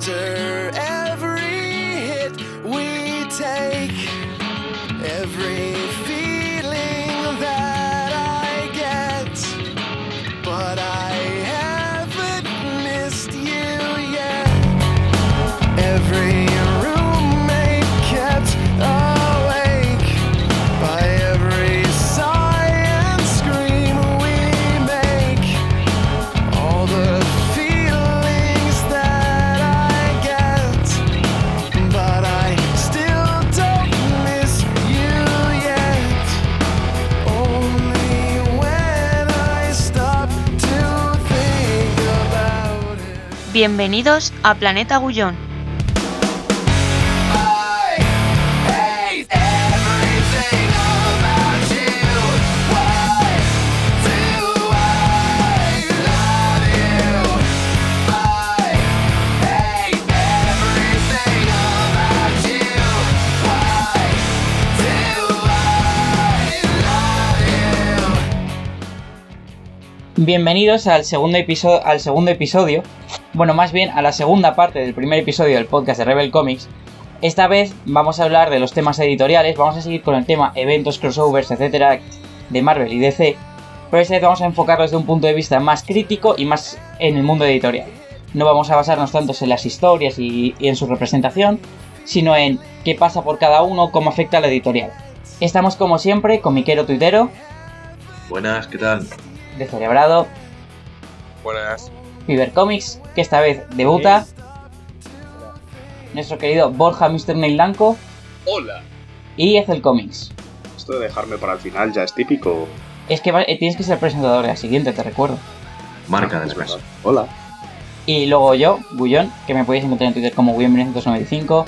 after every hit we take, every feeling that I get, but I haven't missed you yet. Every roommate kept awake by every sigh and scream we make, all the feelings that I get, but I still don't miss you yet. Only when I stop to think about it. Bienvenidos a Planeta Gullón. I hate everything about you. Why do I love you? I hate everything about you. Why do I love you? Bienvenidos al segundo episodio, bueno, más bien a la segunda parte del primer episodio del podcast de Rebel Comics. Esta vez vamos a hablar de los temas editoriales, vamos a seguir con el tema eventos, crossovers, etcétera, de Marvel y DC, pero esta vez vamos a enfocarlo desde un punto de vista más crítico y más en el mundo editorial. No vamos a basarnos tanto en las historias y en su representación, sino en qué pasa por cada uno, cómo afecta a la editorial. Estamos como siempre con Miquero Tuitero, Buenas, ¿qué tal? Descerebrado, Buenas. Fiber Comics, que esta vez debuta, nuestro querido Borja Mr. Neil Blanco Hola. y Ethel Comics. Esto de dejarme para el final ya es típico. Es que tienes que ser presentador de la siguiente, te recuerdo. Marca después. Hola. Y luego yo, Gullón, que me podéis encontrar en Twitter como Gullón1995.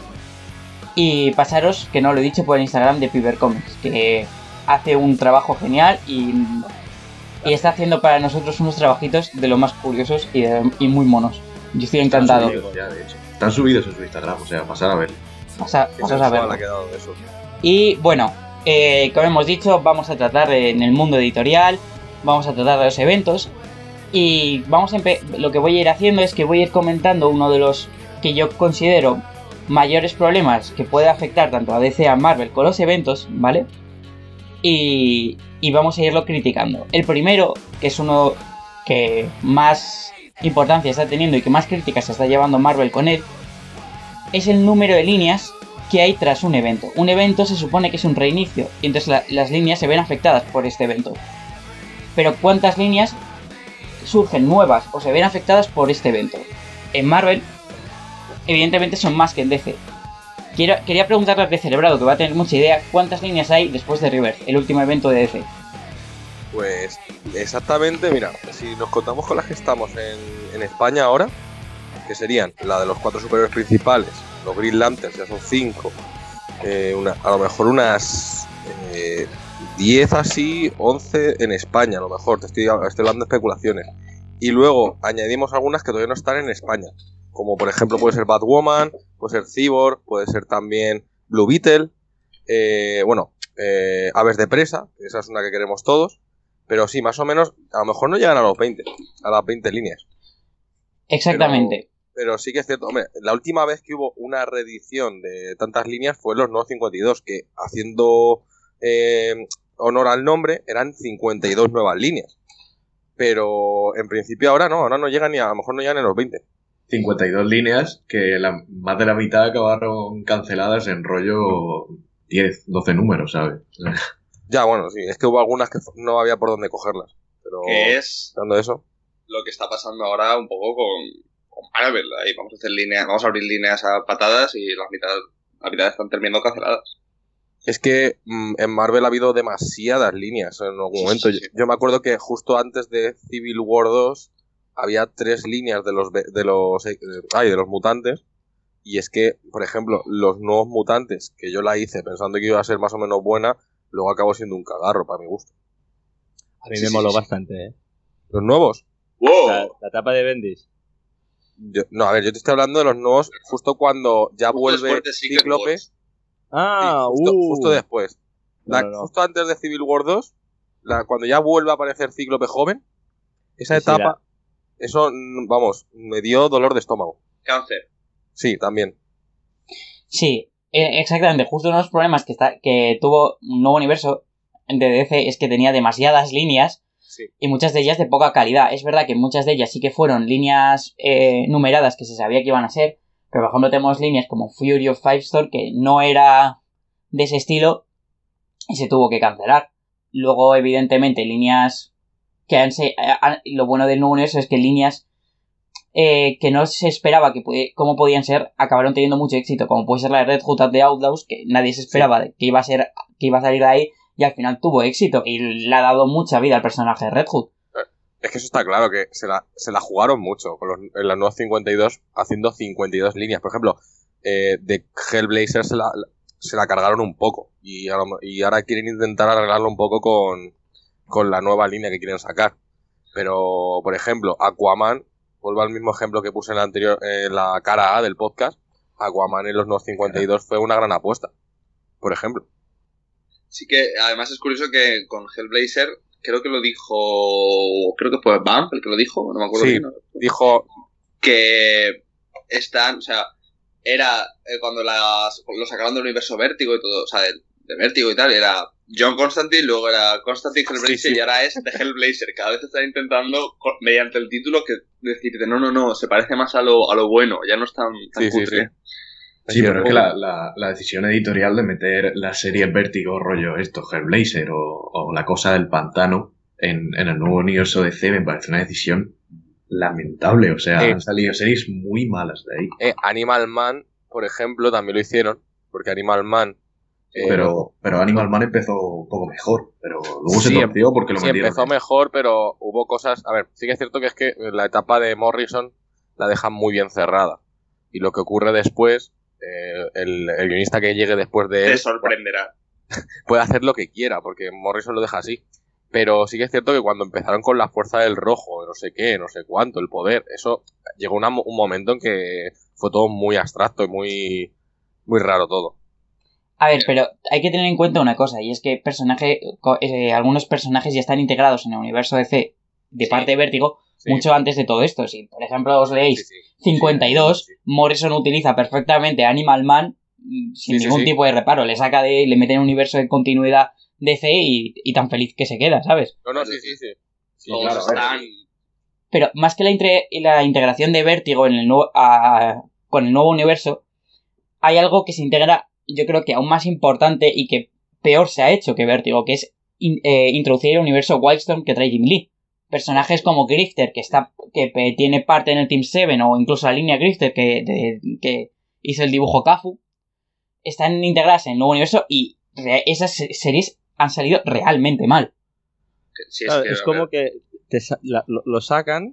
Y pasaros, que no lo he dicho, por el Instagram de Fiber Comics, que hace un trabajo genial y está haciendo para nosotros unos trabajitos de lo más curiosos y muy monos. Yo estoy encantado. Están subidos ya, de hecho. Están subidos en su Instagram, o sea, pasar a ver. Pasaos a verlo. ha quedado de eso. Y bueno, como hemos dicho, vamos a tratar en el mundo editorial, vamos a tratar de los eventos y lo que voy a ir haciendo es que voy a ir comentando uno de los que yo considero mayores problemas que puede afectar tanto a DC a Marvel con los eventos, ¿vale? Y vamos a irlo criticando. El primero, que es uno que más importancia está teniendo y que más críticas se está llevando Marvel con él, es el número de líneas que hay tras un evento. Un evento se supone que es un reinicio y entonces las líneas se ven afectadas por este evento. Pero ¿cuántas líneas surgen nuevas o se ven afectadas por este evento? En Marvel, evidentemente son más que en DC. Quería preguntarle a Descerebrado, que va a tener mucha idea, ¿cuántas líneas hay después de Rebirth, el último evento de DC? Pues exactamente, mira, si nos contamos con las que estamos en España ahora, que serían la de los 4 superhéroes principales, los Green Lanterns, ya son 5, a lo mejor unas 10 así, 11 en España, a lo mejor, estoy hablando de especulaciones. Y luego añadimos algunas que todavía no están en España, como por ejemplo puede ser Batwoman, puede ser Cyborg, puede ser también Blue Beetle, Aves de Presa, que esa es una que queremos todos, pero sí, más o menos, a lo mejor no llegan a las 20 líneas. Exactamente. Pero sí que es cierto, hombre, la última vez que hubo una reedición de tantas líneas fue los Nuevos 52, que haciendo honor al nombre, eran 52 nuevas líneas. Pero en principio ahora no llegan a lo mejor no llegan a los 20. 52 líneas que más de la mitad acabaron canceladas en rollo 10, 12 números, ¿sabes? Ya, bueno, sí, es que hubo algunas que no había por dónde cogerlas. Pero Que es dando eso. lo que está pasando ahora un poco con Marvel. Ahí vamos a hacer líneas, vamos a abrir líneas a patadas y la mitad están terminando canceladas. Es que en Marvel ha habido demasiadas líneas en algún momento. Sí. Yo me acuerdo que justo antes de Civil War 2 había 3 líneas de los mutantes. Y es que, por ejemplo, los nuevos mutantes, que yo la hice pensando que iba a ser más o menos buena, luego acabó siendo un cagarro para mi gusto. A mí me moló bastante, ¿eh? ¿Los nuevos? ¡Wow! La tapa de Bendis. Yo te estoy hablando de los nuevos justo cuando ya Justo vuelve después de Secret Cíclope. Wars. Ah, Sí, justo después. No. Justo antes de Civil War 2, cuando ya vuelve a aparecer Cíclope joven, esa etapa, eso, vamos, me dio dolor de estómago. Cáncer. Sí, también. Sí, exactamente. Justo uno de los problemas que tuvo un nuevo universo de DC es que tenía demasiadas líneas Sí. y muchas de ellas de poca calidad. Es verdad que muchas de ellas sí que fueron líneas numeradas que se sabía que iban a ser, pero por ejemplo tenemos líneas como Fury of Firestorm que no era de ese estilo y se tuvo que cancelar. Luego, evidentemente, líneas que lo bueno del nuevo universo es que líneas que no se esperaba cómo podían ser, acabaron teniendo mucho éxito, como puede ser la de Red Hood and the Outlaws, que nadie se esperaba que iba a salir de ahí, y al final tuvo éxito, y le ha dado mucha vida al personaje de Red Hood. Es que eso está claro, que se la jugaron mucho en las nuevas 52, haciendo 52 líneas. Por ejemplo, de Hellblazer se la cargaron un poco, y ahora quieren intentar arreglarlo un poco con la nueva línea que quieren sacar. Pero, por ejemplo, Aquaman, vuelvo al mismo ejemplo que puse en la cara A del podcast. Aquaman en los nuevos 52 fue una gran apuesta, por ejemplo. Sí que, además es curioso que con Hellblazer, creo que fue Bump el que lo dijo, no me acuerdo Sí, bien. ¿No? dijo... Que están, o sea, era cuando lo sacaron del universo Vértigo y todo, o sea, de Vértigo y tal, era John Constantine, luego era Constantine Hellblazer Sí. y ahora es The Hellblazer. Cada vez están intentando, mediante el título, que decirte, no, se parece más a lo bueno, ya no es tan cutre. Sí, pero es que la decisión editorial de meter la serie Vértigo, rollo esto, Hellblazer o La Cosa del Pantano en el nuevo universo DC me parece una decisión lamentable. O sea, han salido series muy malas de ahí. Animal Man, por ejemplo, también lo hicieron, porque Animal Man... Pero Animal Man empezó un poco mejor, pero luego se torció porque lo metieron. Empezó mejor, pero hubo cosas... A ver, sí que es cierto que es que la etapa de Morrison la dejan muy bien cerrada. Y lo que ocurre después, el guionista que llegue después de él... Te sorprenderá. Puede hacer lo que quiera, porque Morrison lo deja así. Pero sí que es cierto que cuando empezaron con la fuerza del rojo, no sé qué, no sé cuánto, el poder, eso llegó un momento en que fue todo muy abstracto y muy, muy raro todo. A ver, pero hay que tener en cuenta una cosa, y es que algunos personajes ya están integrados en el universo DC de parte de Vértigo mucho antes de todo esto. Si, por ejemplo, os leéis 52, Morrison utiliza perfectamente Animal Man sin ningún tipo de reparo. Le mete en un universo de continuidad DC y tan feliz que se queda, ¿sabes? No, sí. Sí, claro, están... Pero más que la integración de Vértigo con el nuevo universo, hay algo que se integra, yo creo que aún más importante y que peor se ha hecho que Vértigo, que es introducir el universo Wildstorm que trae Jim Lee. Personajes como Grifter, que tiene parte en el Team 7, o incluso la línea Grifter que hizo el dibujo Cafu, están integradas en el nuevo universo y esas series han salido realmente mal. Sí, claro, es como que lo sacan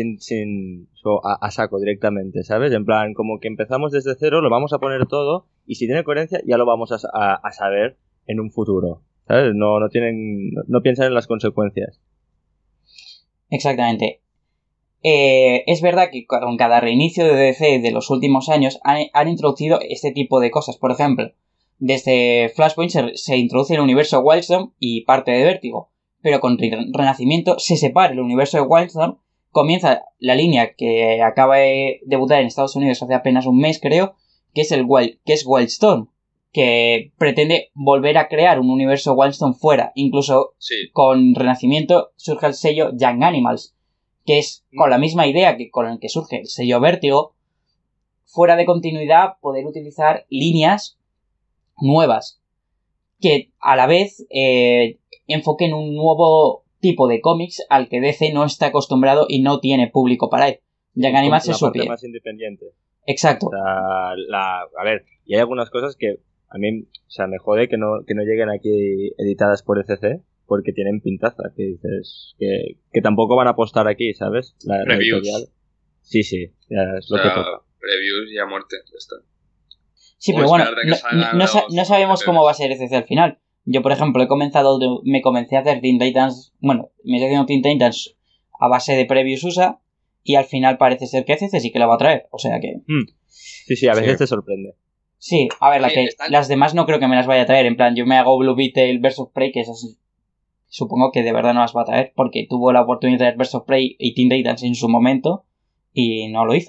a saco directamente, ¿sabes? En plan, como que empezamos desde cero, lo vamos a poner todo y si tiene coherencia ya lo vamos a saber en un futuro, ¿sabes? No piensan en las consecuencias. Exactamente. Es verdad que con cada reinicio de DC de los últimos años han introducido este tipo de cosas. Por ejemplo, desde Flashpoint se introduce el universo Wildstorm y parte de Vértigo, pero con Renacimiento se separa el universo de Wildstorm, comienza la línea que acaba de debutar en Estados Unidos hace apenas un mes, creo, que es Wildstorm, que pretende volver a crear un universo Wildstorm fuera. Incluso con Renacimiento surge el sello Young Animals, que es con la misma idea que con el que surge el sello Vértigo, fuera de continuidad poder utilizar líneas nuevas que a la vez enfoquen un nuevo tipo de cómics al que DC no está acostumbrado y no tiene público para él. Young Animals es su pie. Más independiente. Exacto. O sea, a ver, y hay algunas cosas que a mí, o sea, me jode que no lleguen aquí editadas por ECC, porque tienen pintaza, que dices que tampoco van a apostar aquí, ¿sabes? La editorial. Sí, ya es lo que toca. Previews y a muerte, ya está. Sí, pero bueno, no sabemos cómo va a ser ECC al final. Yo, por ejemplo, me comencé a hacer Teen Titans, bueno, me estoy haciendo Teen Titans a base de previews USA, y al final parece ser que ECC sí que lo va a traer, o sea que... Sí, a veces te sorprende. Sí, a ver, las demás no creo que me las vaya a traer, en plan, yo me hago Blue Beetle vs Prey, que esas supongo que de verdad no las va a traer, porque tuvo la oportunidad de traer vs Prey y Teen Titans en su momento, y no lo hizo.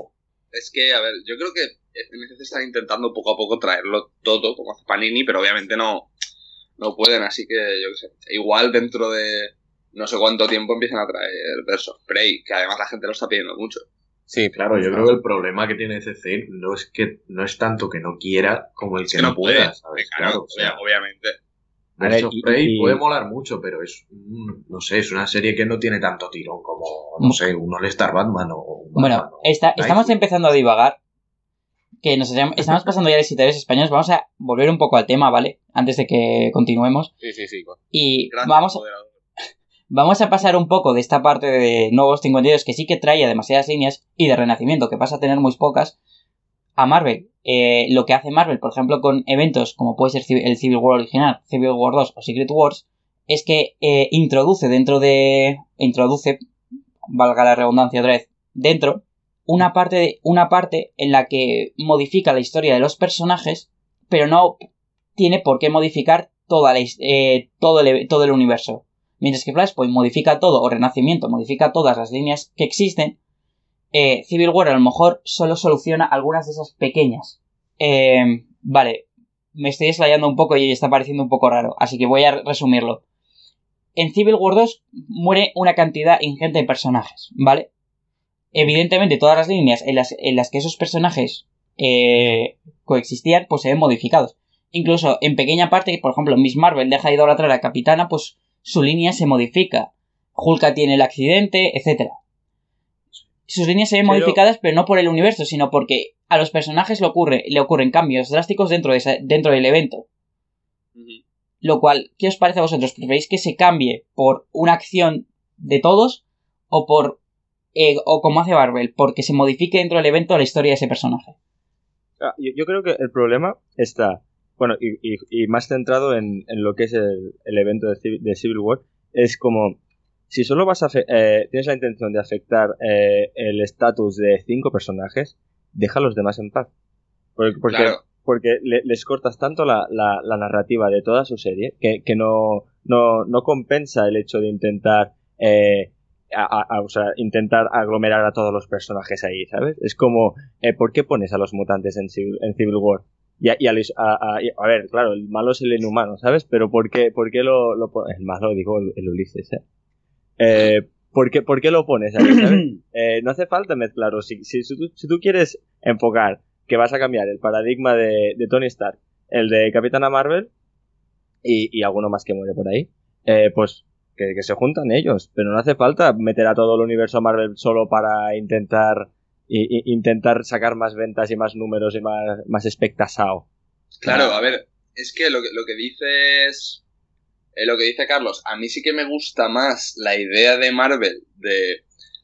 es que, a ver, yo creo que NCC están intentando poco a poco traerlo todo, como hace Panini, pero obviamente no pueden, así que yo qué sé. Igual dentro de no sé cuánto tiempo empiezan a traer Versus of Prey, que además la gente lo está pidiendo mucho. Sí, Claro, yo creo que el problema que tiene CC no es tanto que no quiera como el que no pueda, ¿sabes? Claro, o sea, obviamente. A ver, Birds of Prey y- puede molar mucho, pero no sé, es una serie que no tiene tanto tirón como, no sé, un All-Star Batman o un Batman. Bueno, estamos empezando a divagar. Que estamos pasando ya de escritores españoles. Vamos a volver un poco al tema, ¿vale? Antes de que continuemos. Sí. Y Gracias, vamos moderador. a pasar un poco de esta parte de Nuevos 52, que sí que traía demasiadas líneas, y de Renacimiento, que pasa a tener muy pocas, a Marvel. Lo que hace Marvel, por ejemplo, con eventos como puede ser el Civil War original, Civil War 2 o Secret Wars, es que introduce, valga la redundancia otra vez, dentro, una parte en la que modifica la historia de los personajes, pero no tiene por qué modificar todo el universo. Mientras que Flashpoint modifica todo, o Renacimiento modifica todas las líneas que existen, Civil War a lo mejor solo soluciona algunas de esas pequeñas. Vale, me estoy explayando un poco y está pareciendo un poco raro, así que voy a resumirlo. En Civil War 2 muere una cantidad ingente de personajes, ¿vale? Evidentemente todas las líneas en las que esos personajes coexistían, pues se ven modificados. Incluso en pequeña parte, por ejemplo, Miss Marvel deja de idolatrar a la Capitana, pues su línea se modifica. Hulka tiene el accidente, etc. Sus líneas se ven modificadas, pero no por el universo, sino porque a los personajes le ocurren cambios drásticos dentro del evento. Ujú. Lo cual, ¿qué os parece a vosotros? ¿Preferís que se cambie por una acción de todos o o como hace Marvel, porque se modifique dentro del evento la historia de ese personaje? Yo creo que el problema está, bueno, y más centrado en lo que es el evento de Civil War, es como, si solo tienes la intención de afectar el estatus de 5 personajes, deja a los demás en paz. Claro. Porque les cortas tanto la narrativa de toda su serie que no compensa el hecho de intentar o sea, intentar aglomerar a todos los personajes ahí, ¿sabes? Es como, ¿por qué pones a los mutantes en Civil War? A ver, claro, el malo es el inhumano, ¿sabes? Pero ¿por qué lo pones? El malo, digo, el Ulises, ¿por qué lo pones ahí, ¿sabes? No hace falta mezclarlo. Si tú quieres enfocar que vas a cambiar el paradigma de Tony Stark, el de Capitana Marvel y alguno más que muere por ahí, pues que se juntan ellos, pero no hace falta meter a todo el universo Marvel solo para intentar sacar más ventas y más números y más espectasao. Claro, a ver, es que lo que dices, lo que dice Carlos, a mí sí que me gusta más la idea de Marvel de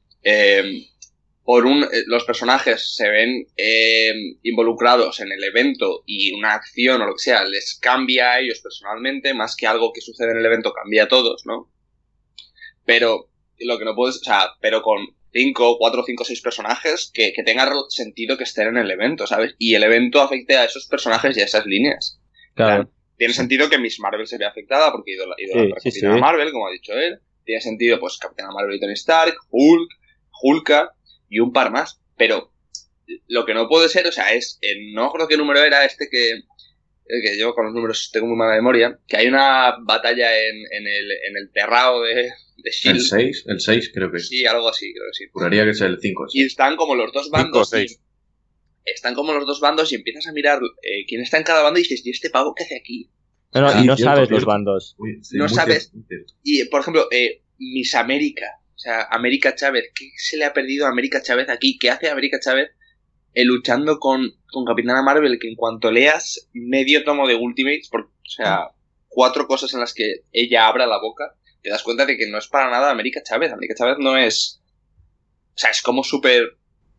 los personajes se ven involucrados en el evento y una acción o lo que sea les cambia a ellos personalmente, más que algo que sucede en el evento cambia a todos, ¿no? Pero lo que no puedes, o sea, pero con 4, 5, 6 personajes que tenga sentido que estén en el evento, ¿sabes? Y el evento afecte a esos personajes y a esas líneas. Claro. Tiene sentido que Miss Marvel se vea afectada porque idolatra Sí, Capitana Marvel, como ha dicho él. Tiene sentido, pues, Capitana Marvel y Tony Stark, Hulka y un par más. Pero lo que no puede ser, o sea, es... no creo qué número era este que yo con los números tengo muy mala memoria, que hay una batalla en el terrao de S.H.I.E.L.D. El 6 creo que es. Sí, algo así, creo que sí. Juraría que es el 5. Y están como los dos bandos. 5 o 6. Están como los dos bandos y empiezas a mirar quién está en cada bando y dices, ¿y este pavo qué hace aquí? No, Sí, y no cierto, sabes los cierto. bandos. No sabes. Y, por ejemplo, Miss América. O sea, América Chávez. ¿Qué se le ha perdido a América Chávez aquí? ¿Qué hace América Chávez luchando con Capitana Marvel? Que en cuanto leas medio tomo de Ultimates, o sea, 4 cosas en las que ella abra la boca, te das cuenta de que no es para nada América Chávez. América Chávez no es... O sea, es como súper...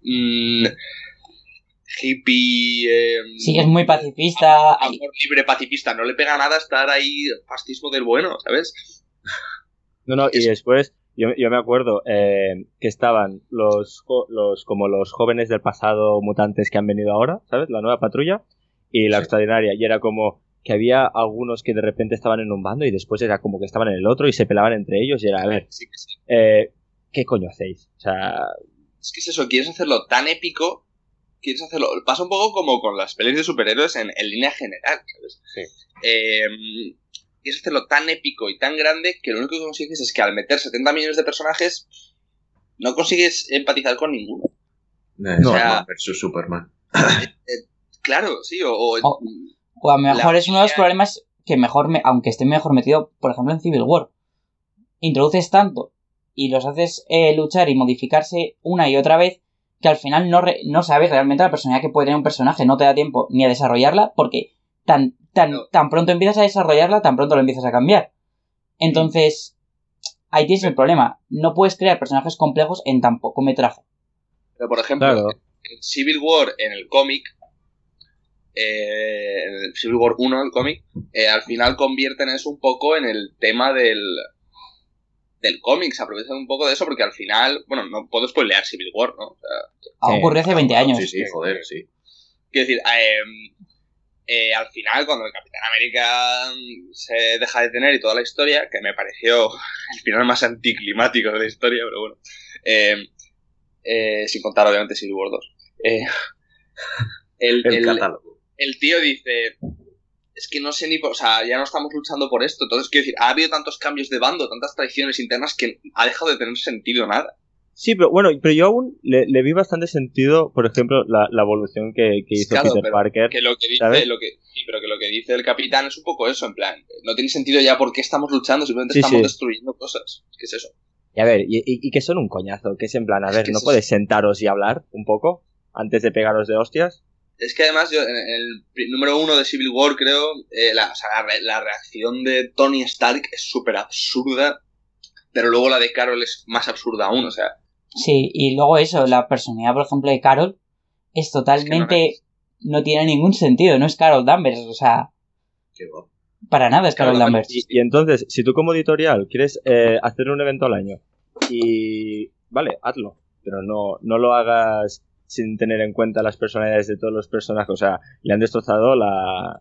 hippie... Sí, es muy pacifista. amor libre, pacifista. No le pega nada estar ahí fascismo del bueno, ¿sabes? No, y después yo me acuerdo que estaban como los jóvenes del pasado mutantes que han venido ahora, ¿sabes? La nueva patrulla y la extraordinaria. Y era como que había algunos que de repente estaban en un bando y después era como que estaban en el otro y se pelaban entre ellos y era, a ver, Sí. ¿qué coño hacéis? O sea... Es que es eso, quieres hacerlo tan épico quieres hacerlo. Pasa un poco como con las pelis de superhéroes en línea general, ¿sabes? Sí. Quieres hacerlo tan épico y tan grande que lo único que consigues es que al meter 70 millones de personajes no consigues empatizar con ninguno. No, o sea- Batman versus Superman. Claro, sí, O a lo mejor La es uno de los línea- problemas que aunque esté mejor metido, por ejemplo, en Civil War. Introduces tanto y los haces luchar y modificarse una y otra vez que al final no sabes realmente la personalidad que puede tener un personaje, no te da tiempo ni a desarrollarla porque tan pronto empiezas a desarrollarla, tan pronto lo empiezas a cambiar. Entonces, ahí tienes el problema. No puedes crear personajes complejos en tan poco metraje. Pero, por ejemplo, Claro. en Civil War, en el cómic, en el Civil War 1, el cómic, al final convierten eso un poco en el tema del cómic. Se aprovechan un poco de eso porque al final, bueno, no puedo spoilear Civil War, ¿no? O sea, Ha ocurrido hace 20 años. Sí, joder, sí. quiero decir, al final, cuando el Capitán América se deja de tener y toda la historia, que me pareció el final más anticlimático de la historia, pero bueno, sin contar obviamente Civil War 2. El catálogo. El tío dice, es que no sé ni... O sea, ya no estamos luchando por esto. Entonces, quiero decir, ha habido tantos cambios de bando, tantas traiciones internas que ha dejado de tener sentido nada. Sí, pero bueno, pero yo aún le vi bastante sentido, por ejemplo, la evolución que hizo Claro, Peter pero Parker. Que lo que dice, ¿sabes? sí, pero que lo que dice el capitán es un poco eso, en plan, no tiene sentido ya por qué estamos luchando, simplemente Sí, estamos sí. destruyendo cosas. ¿Qué es eso? Y a ver, y que son un coñazo, que es en plan, a Es ver, que ¿no es podéis sentaros y hablar un poco antes de pegaros de hostias? Es que además yo, en el número 1 de Civil War, creo, la reacción de Tony Stark es súper absurda, pero luego la de Carol es más absurda aún, o sea... Sí, y luego eso, la personalidad, por ejemplo, de Carol es totalmente... no tiene ningún sentido, no es Carol Danvers, o sea, Qué va. para nada es Carol Carol Danvers. Y entonces, si tú como editorial quieres hacer un evento al año y... Vale, hazlo, pero no lo hagas sin tener en cuenta las personalidades de todos los personajes. O sea, le han destrozado la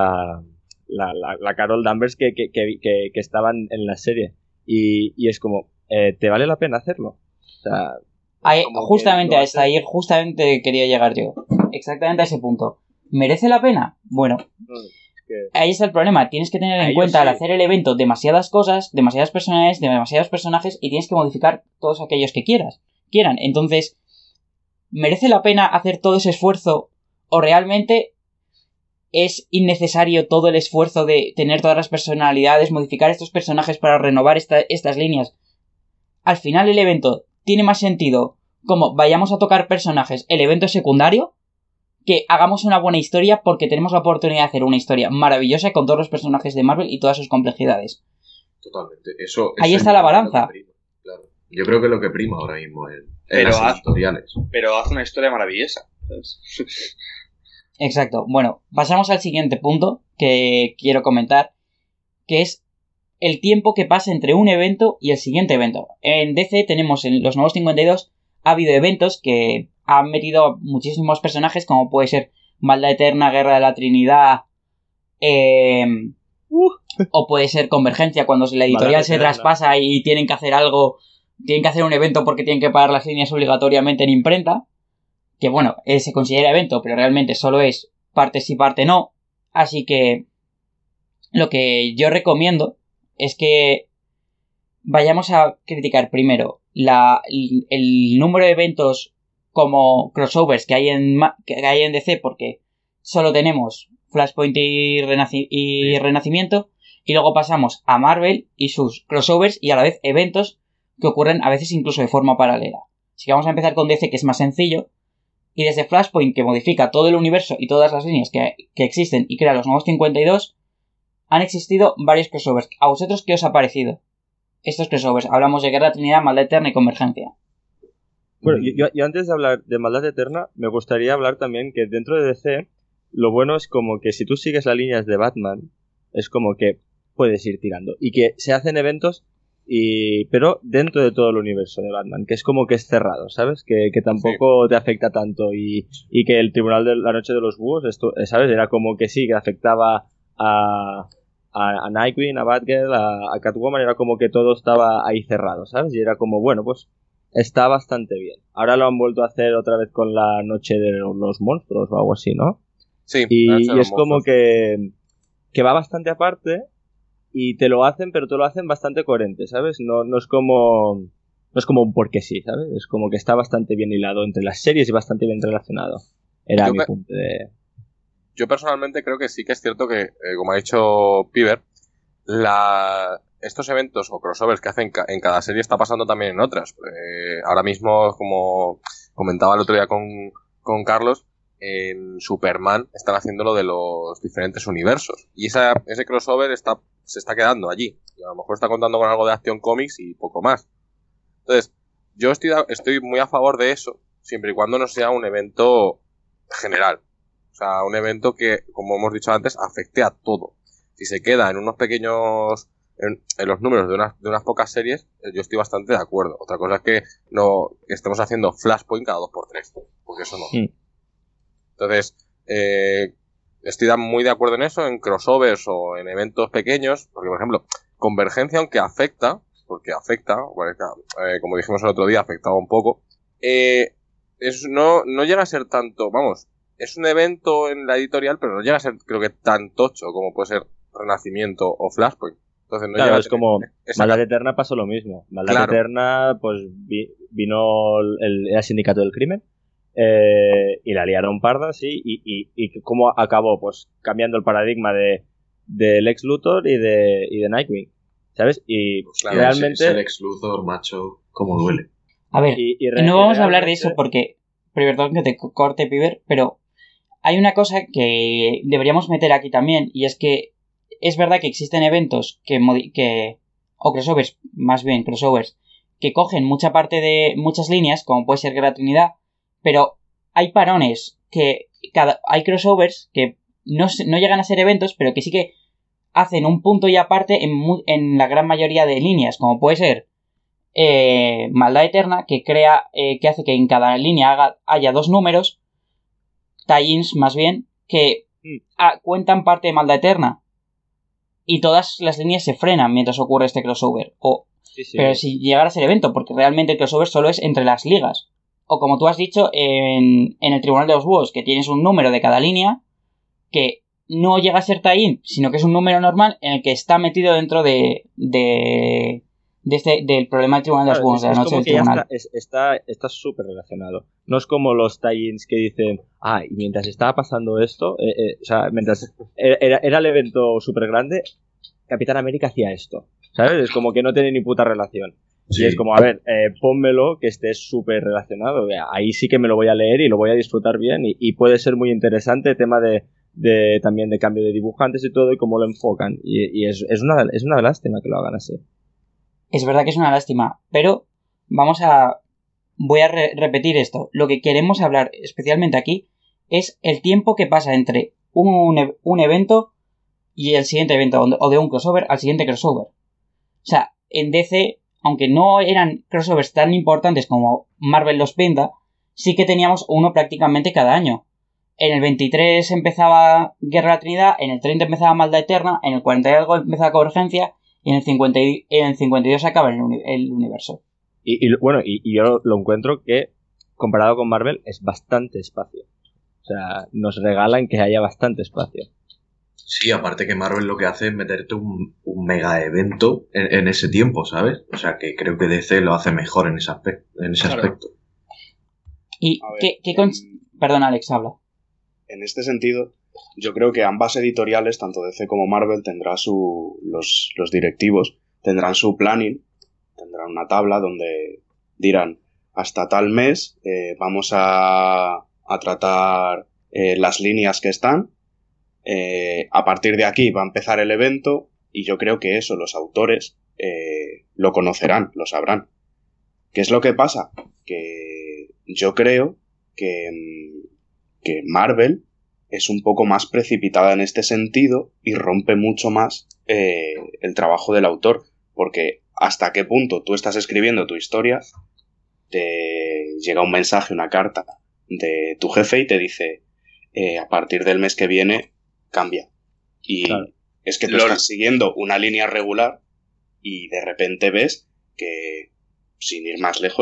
Carol Danvers que estaban en la serie. Y es como, ¿te vale la pena hacerlo? O sea, Ahí, como que justamente lo hasta hace- ahí, justamente quería llegar yo. Exactamente a ese punto. ¿Merece la pena? Bueno, es que- ahí está el problema. Tienes que tener A en ellos cuenta al sí. hacer el evento demasiadas cosas, demasiadas personalidades, demasiados personajes y tienes que modificar todos aquellos que quieran. Entonces, ¿merece la pena hacer todo ese esfuerzo o realmente es innecesario todo el esfuerzo de tener todas las personalidades, modificar estos personajes para renovar estas líneas? Al final el evento tiene más sentido como vayamos a tocar personajes, el evento es secundario, que hagamos una buena historia porque tenemos la oportunidad de hacer una historia maravillosa con todos los personajes de Marvel y todas sus complejidades. Totalmente. Eso Ahí es está la lo que balanza. prima, claro. Yo creo que lo que prima ahora mismo en Pero las haz- editoriales. Pero hace una historia maravillosa. ¿sabes? Exacto. Bueno, pasamos al siguiente punto que quiero comentar, que es el tiempo que pasa entre un evento y el siguiente evento. En DC tenemos en los nuevos 52, ha habido eventos que han metido muchísimos personajes, como puede ser Maldad Eterna, Guerra de la Trinidad, o puede ser Convergencia, cuando la editorial Maldad se Eterna. traspasa y tienen que hacer algo, tienen que hacer un evento porque tienen que pagar las líneas obligatoriamente en imprenta, que bueno, se considera evento, pero realmente solo es parte sí, parte no. Así que lo que yo recomiendo es que vayamos a criticar primero el número de eventos como crossovers que hay en DC, porque solo tenemos Flashpoint y Renacimiento, y luego pasamos a Marvel y sus crossovers y a la vez eventos que ocurren a veces incluso de forma paralela. Así que vamos a empezar con DC, que es más sencillo, y desde Flashpoint, que modifica todo el universo y todas las líneas que existen y crea los nuevos 52, han existido varios crossovers. ¿A vosotros qué os ha parecido estos crossovers? Hablamos de Guerra, Trinidad, Maldad Eterna y Convergencia. Bueno, yo antes de hablar de Maldad Eterna, me gustaría hablar también que dentro de DC, lo bueno es como que si tú sigues las líneas de Batman, es como que puedes ir tirando. Y que se hacen eventos, pero dentro de todo el universo de Batman, que es como que es cerrado, ¿sabes? Que tampoco te afecta tanto. Y que el Tribunal de la Noche de los Búhos, esto, ¿sabes? Era como que sí, que afectaba a Nightwing, a Batgirl, a Catwoman, era como que todo estaba ahí cerrado, ¿sabes? Y era como, bueno, pues está bastante bien. Ahora lo han vuelto a hacer otra vez con la noche de los monstruos o algo así, ¿no? Sí, Y es como que va bastante aparte y te lo hacen, pero te lo hacen bastante coherente, ¿sabes? No es como un porque sí, ¿sabes? Es como que está bastante bien hilado entre las series y bastante bien relacionado. Era mi punto de... Yo personalmente creo que sí que es cierto que, como ha dicho Piver, estos eventos o crossovers que hacen en cada serie está pasando también en otras. Ahora mismo, como comentaba el otro día con Carlos, en Superman están haciendo lo de los diferentes universos. Y ese crossover se está quedando allí. Y a lo mejor está contando con algo de Action Comics y poco más. Entonces, yo estoy muy a favor de eso, siempre y cuando no sea un evento general. O sea, un evento que, como hemos dicho antes, afecte a todo. Si se queda en unos pequeños... En los números de unas pocas series, yo estoy bastante de acuerdo. Otra cosa es que estemos haciendo Flashpoint cada 2x3, porque eso no. Entonces, estoy muy de acuerdo en eso, en crossovers o en eventos pequeños, porque, por ejemplo, Convergencia, aunque afecta, como dijimos el otro día, afectaba un poco, no llega a ser tanto, vamos, es un evento en la editorial, pero no llega a ser, creo que, tan tocho como puede ser Renacimiento o Flashpoint. Entonces no claro, llega es como Maldad Eterna pasó lo mismo. Maldad Eterna, pues vino el Sindicato del Crimen y la liaron parda, sí, y cómo acabó, pues cambiando el paradigma de Lex Luthor y de Nightwing, ¿sabes? Y pues claro, realmente... ese Lex Luthor, macho, cómo duele. A ver, no vamos a hablar de eso porque, perdón que te corte, Piver, pero hay una cosa que deberíamos meter aquí también, y es que es verdad que existen eventos o crossovers, más bien crossovers, que cogen mucha parte de muchas líneas, como puede ser Guerra Trinidad, pero hay parones hay crossovers que no llegan a ser eventos, pero que sí que hacen un punto y aparte en la gran mayoría de líneas, como puede ser Maldad Eterna, que hace que en cada línea haya 2 números, tie-ins más bien, que cuentan parte de Maldad Eterna. Y todas las líneas se frenan mientras ocurre este crossover. Sí. Pero si llegara a ser evento, porque realmente el crossover solo es entre las ligas. O como tú has dicho, en el Tribunal de los Búhos, que tienes un número de cada línea, que no llega a ser tie-in, sino que es un número normal en el que está metido dentro del problema del Tribunal de los Búhos, de la noche del tribunal. Está súper relacionado. No es como los tie-ins que dicen, y mientras estaba pasando esto, o sea, mientras era el evento súper grande, Capitán América hacía esto, ¿sabes? Es como que no tiene ni puta relación. Sí. Y es como, a ver, pónmelo que esté súper relacionado. Ahí sí que me lo voy a leer y lo voy a disfrutar bien y puede ser muy interesante el tema también de cambio de dibujantes y todo y cómo lo enfocan. Y es una lástima que lo hagan así. Es verdad que es una lástima, pero voy a repetir esto. Lo que queremos hablar especialmente aquí es el tiempo que pasa entre un evento y el siguiente evento, o de un crossover al siguiente crossover. O sea, en DC, aunque no eran crossovers tan importantes como Marvel los pinta, sí que teníamos uno prácticamente cada año. En el 23 empezaba Guerra de la Trinidad, en el 30 empezaba Maldad Eterna, en el 40 y algo empezaba Convergencia, y en el 52 acaba el universo. Y yo lo encuentro que, comparado con Marvel, es bastante espacio. O sea, nos regalan que haya bastante espacio. Sí, aparte que Marvel lo que hace es meterte un mega evento en ese tiempo, ¿sabes? O sea, que creo que DC lo hace mejor en ese aspecto. ¿Y perdón, Alex, habla. En este sentido, yo creo que ambas editoriales, tanto DC como Marvel, tendrán los directivos, tendrán su planning, tendrán una tabla donde dirán, hasta tal mes vamos a tratar las líneas que están, a partir de aquí va a empezar el evento, y yo creo que eso los autores lo conocerán, lo sabrán. ¿Qué es lo que pasa? Que yo creo que Marvel es un poco más precipitada en este sentido y rompe mucho más el trabajo del autor, porque hasta qué punto tú estás escribiendo tu historia, te llega un mensaje, una carta de tu jefe y te dice, a partir del mes que viene cambia, y claro, es que tú estás siguiendo una línea regular y de repente ves que, sin ir más lejos,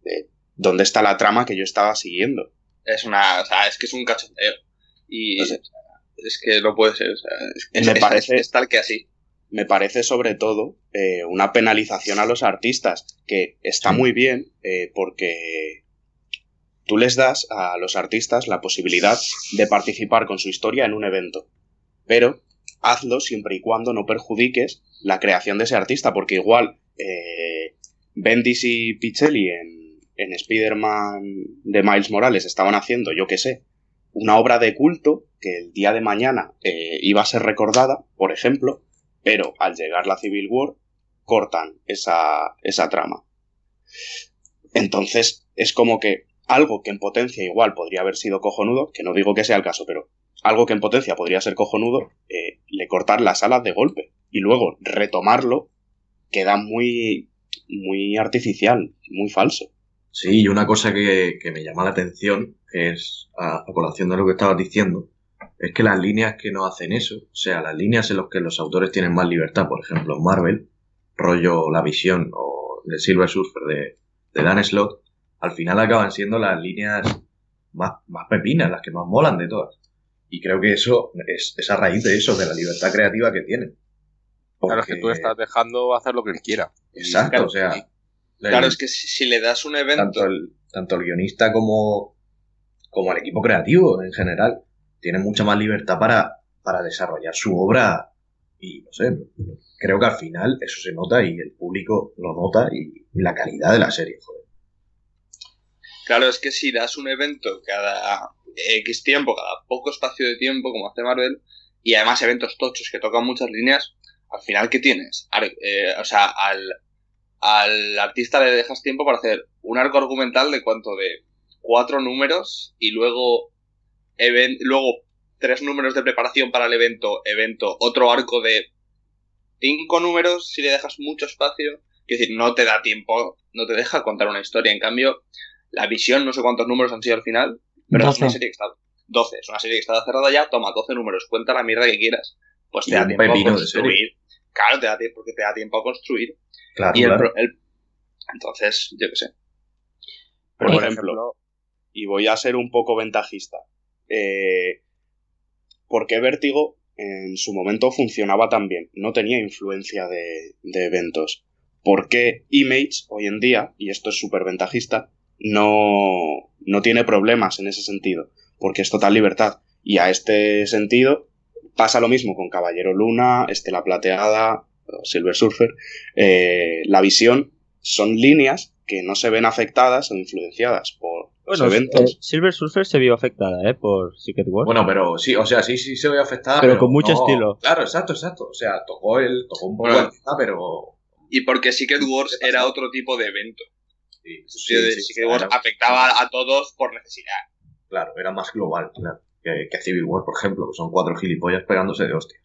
¿dónde está la trama que yo estaba siguiendo? Es que es un cachondeo. Y No sé. es que no puede ser. O sea, Me parece- es tal que así. Me parece sobre todo una penalización a los artistas, que está muy bien porque tú les das a los artistas la posibilidad de participar con su historia en un evento, pero hazlo siempre y cuando no perjudiques la creación de ese artista, porque igual Bendis y Pichelli en Spider-Man de Miles Morales estaban haciendo, yo qué sé, una obra de culto que el día de mañana iba a ser recordada, por ejemplo, pero al llegar la Civil War cortan esa trama. Entonces es como que algo que en potencia igual podría haber sido cojonudo, que no digo que sea el caso, pero algo que en potencia podría ser cojonudo, le cortar las alas de golpe y luego retomarlo queda muy, muy artificial, muy falso. Sí, y una cosa que me llama la atención, que es a colación de lo que estabas diciendo, es que las líneas que no hacen eso, o sea, las líneas en las que los autores tienen más libertad, por ejemplo, en Marvel, rollo La Visión o el Silver Surfer de Dan Slott, al final acaban siendo las líneas más pepinas, las que más molan de todas. Y creo que eso es a raíz de eso, de la libertad creativa que tienen. Claro, es que tú le estás dejando hacer lo que él quiera. Exacto, Claro, o sea... Claro, es que si le das un evento... Tanto el guionista como el equipo creativo en general tienen mucha más libertad para desarrollar su obra y, no sé, creo que al final eso se nota y el público lo nota y la calidad de la serie, joder. Claro, es que si das un evento cada X tiempo, cada poco espacio de tiempo, como hace Marvel, y además eventos tochos que tocan muchas líneas, al final, ¿qué tienes? Al artista le dejas tiempo para hacer un arco argumental de cuánto, de 4 números y luego 3 números de preparación para el evento, otro arco de 5 números si le dejas mucho espacio. Es decir, no te da tiempo, no te deja contar una historia. En cambio, La Visión, no sé cuántos números han sido al final, pero 12. es una serie que está... 12, es una serie que está cerrada ya, toma 12 números, cuenta la mierda que quieras. Pues te Y da un tiempo a pepino de construir. Claro, te da tiempo, porque te da tiempo a construir. Claro, Y claro. entonces, yo qué sé. Pero, por ejemplo, y voy a ser un poco ventajista, ¿por qué Vértigo en su momento funcionaba tan bien? No tenía influencia de eventos. ¿Por qué Image hoy en día, y esto es súper ventajista, no tiene problemas en ese sentido? Porque es total libertad. Y a este sentido pasa lo mismo con Caballero Luna, Estela Plateada, Silver Surfer. La Visión son líneas que no se ven afectadas o influenciadas por los eventos. Silver Surfer se vio afectada, por Secret Wars. Bueno, pero sí, o sea, sí se ve afectada. Pero con mucho no- estilo. Claro, exacto. O sea, tocó un poco Bueno. el tema, pero... Y porque Secret Wars era otro tipo de evento. Sí, Secret Wars era- afectaba a todos por necesidad. Claro, era más global, claro. Que Civil War, por ejemplo, que son 4 gilipollas pegándose de hostias.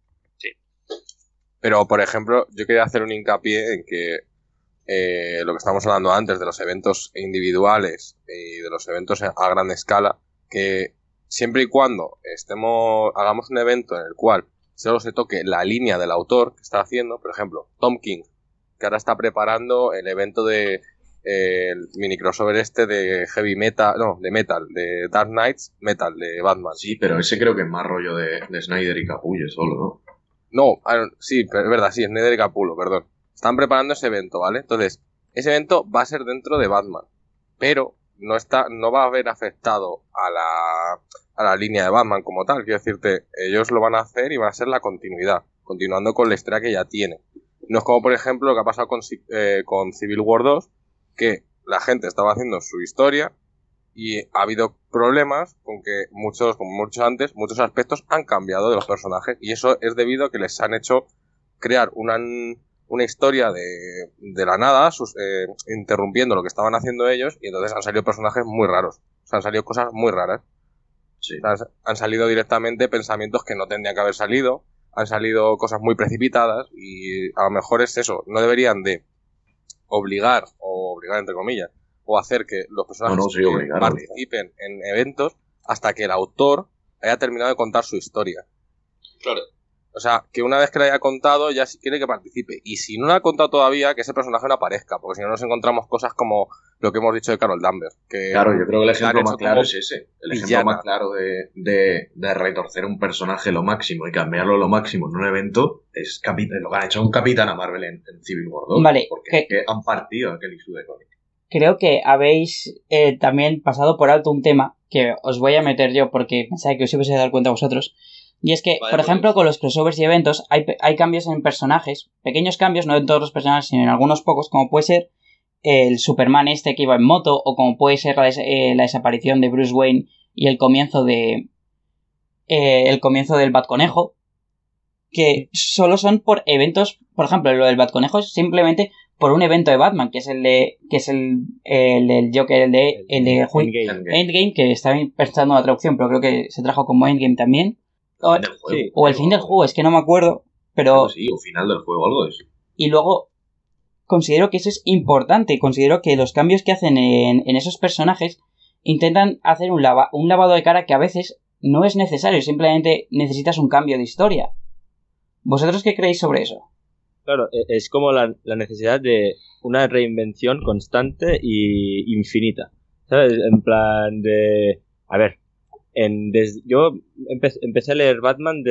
Pero, por ejemplo, yo quería hacer un hincapié en que lo que estábamos hablando antes de los eventos individuales y de los eventos a gran escala, que siempre y cuando hagamos un evento en el cual solo se toque la línea del autor que está haciendo, por ejemplo, Tom King, que ahora está preparando el evento de el mini crossover de heavy metal, no, de metal, de Dark Knights Metal, de Batman. Sí, pero ese creo que es más rollo de Snyder y Capullo solo, ¿no? No, sí, pero es verdad, sí, es Snyder y Capullo, perdón. Están preparando ese evento, ¿vale? Entonces, ese evento va a ser dentro de Batman, pero no va a haber afectado a la línea de Batman como tal. Quiero decirte, ellos lo van a hacer y va a ser la continuidad, continuando con la historia que ya tiene. No es como, por ejemplo, lo que ha pasado con Civil War 2, que la gente estaba haciendo su historia y ha habido problemas con que como muchos antes, muchos aspectos han cambiado de los personajes, y eso es debido a que les han hecho crear una historia de la nada, interrumpiendo lo que estaban haciendo ellos, y entonces han salido personajes muy raros, o sea, han salido cosas muy raras. Sí. O sea, han salido directamente pensamientos que no tendrían que haber salido, han salido cosas muy precipitadas, y a lo mejor es eso, no deberían de obligar entre comillas, o hacer que los personajes Sí, obligar. participen en eventos hasta que el autor haya terminado de contar su historia. Claro. O sea, que una vez que le haya contado, ya si quiere que participe. Y si no lo ha contado todavía, que ese personaje no aparezca, porque si no nos encontramos cosas como lo que hemos dicho de Carol Danvers. Que claro, yo creo que el ejemplo han más hecho claro como es ese. El villana. ejemplo más claro de retorcer un personaje lo máximo y cambiarlo lo máximo en un evento es lo que han hecho un Capitana Marvel en Civil War 2. Vale, porque es que han partido a Kelly Sue de cómic. Creo que habéis también pasado por alto un tema que os voy a meter yo porque pensaba que os ibais a dar cuenta vosotros. Y es que, Vale, por pues. ejemplo, con los crossovers y eventos hay cambios en personajes, pequeños cambios, no en todos los personajes, sino en algunos pocos, como puede ser el Superman este que iba en moto, o como puede ser la desaparición de Bruce Wayne y el comienzo del Batconejo, que solo son por eventos. Por ejemplo, lo del Batconejo es simplemente por un evento de Batman, que es el del Joker, el de Endgame, que estaba pensando en la traducción, pero creo que se trajo como Endgame también. Del juego. Sí. O el fin del juego, es que no me acuerdo, pero... Sí, o final del juego, algo de eso. Y luego considero que eso es importante, considero que los cambios que hacen en esos personajes intentan hacer un lavado de cara que a veces no es necesario, simplemente necesitas un cambio de historia. ¿Vosotros qué creéis sobre eso? Claro, es como la necesidad de una reinvención constante y infinita, ¿sabes? En plan de... A ver, yo empecé a leer Batman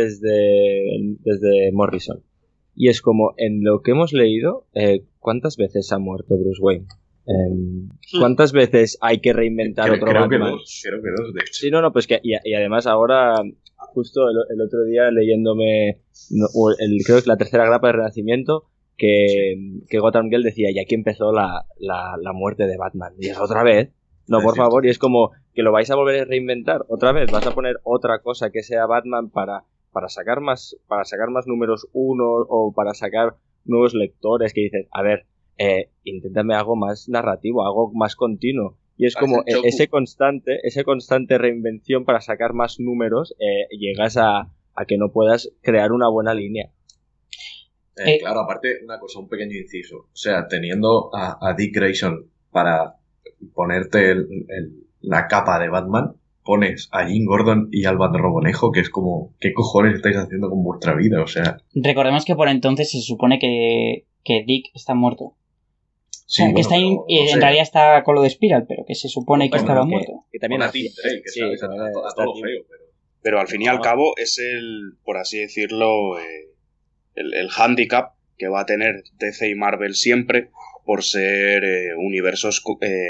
desde Morrison. Y es como, en lo que hemos leído, ¿cuántas veces ha muerto Bruce Wayne? ¿Cuántas veces hay que reinventar otro creo Batman? Creo que dos, de hecho. Sí, no, pues que... Y además ahora... Justo el otro día leyéndome creo que la tercera grapa de Renacimiento que Gotham Girl decía y aquí empezó la muerte de Batman y es otra vez, no por favor, y es como que lo vais a volver a reinventar otra vez, vas a poner otra cosa que sea Batman para sacar más números uno o para sacar nuevos lectores que dices, a ver, inténtame algo más narrativo, algo más continuo. Y es como ese constante reinvención para sacar más números, llegas a que no puedas crear una buena línea. Claro, aparte, una cosa, un pequeño inciso. O sea, teniendo a Dick Grayson para ponerte la capa de Batman, pones a Jim Gordon y al Batrobonejo, que es como, ¿qué cojones estáis haciendo con vuestra vida? O sea... Recordemos que por entonces se supone que Dick está muerto. Sí, o sea, que bueno, está en realidad está con lo de Spiral, pero que se supone que estaba muerto. Que también Tim Drake, que sí, sabes, a todo feo, Pero al fin y al cabo es por así decirlo, el hándicap que va a tener DC y Marvel siempre por ser universos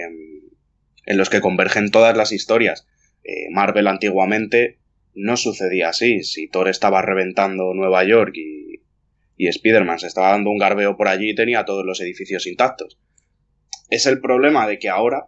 en los que convergen todas las historias. Marvel antiguamente no sucedía así. Si Thor estaba reventando Nueva York y Spider-Man se estaba dando un garbeo por allí y tenía todos los edificios intactos. Es el problema de que ahora,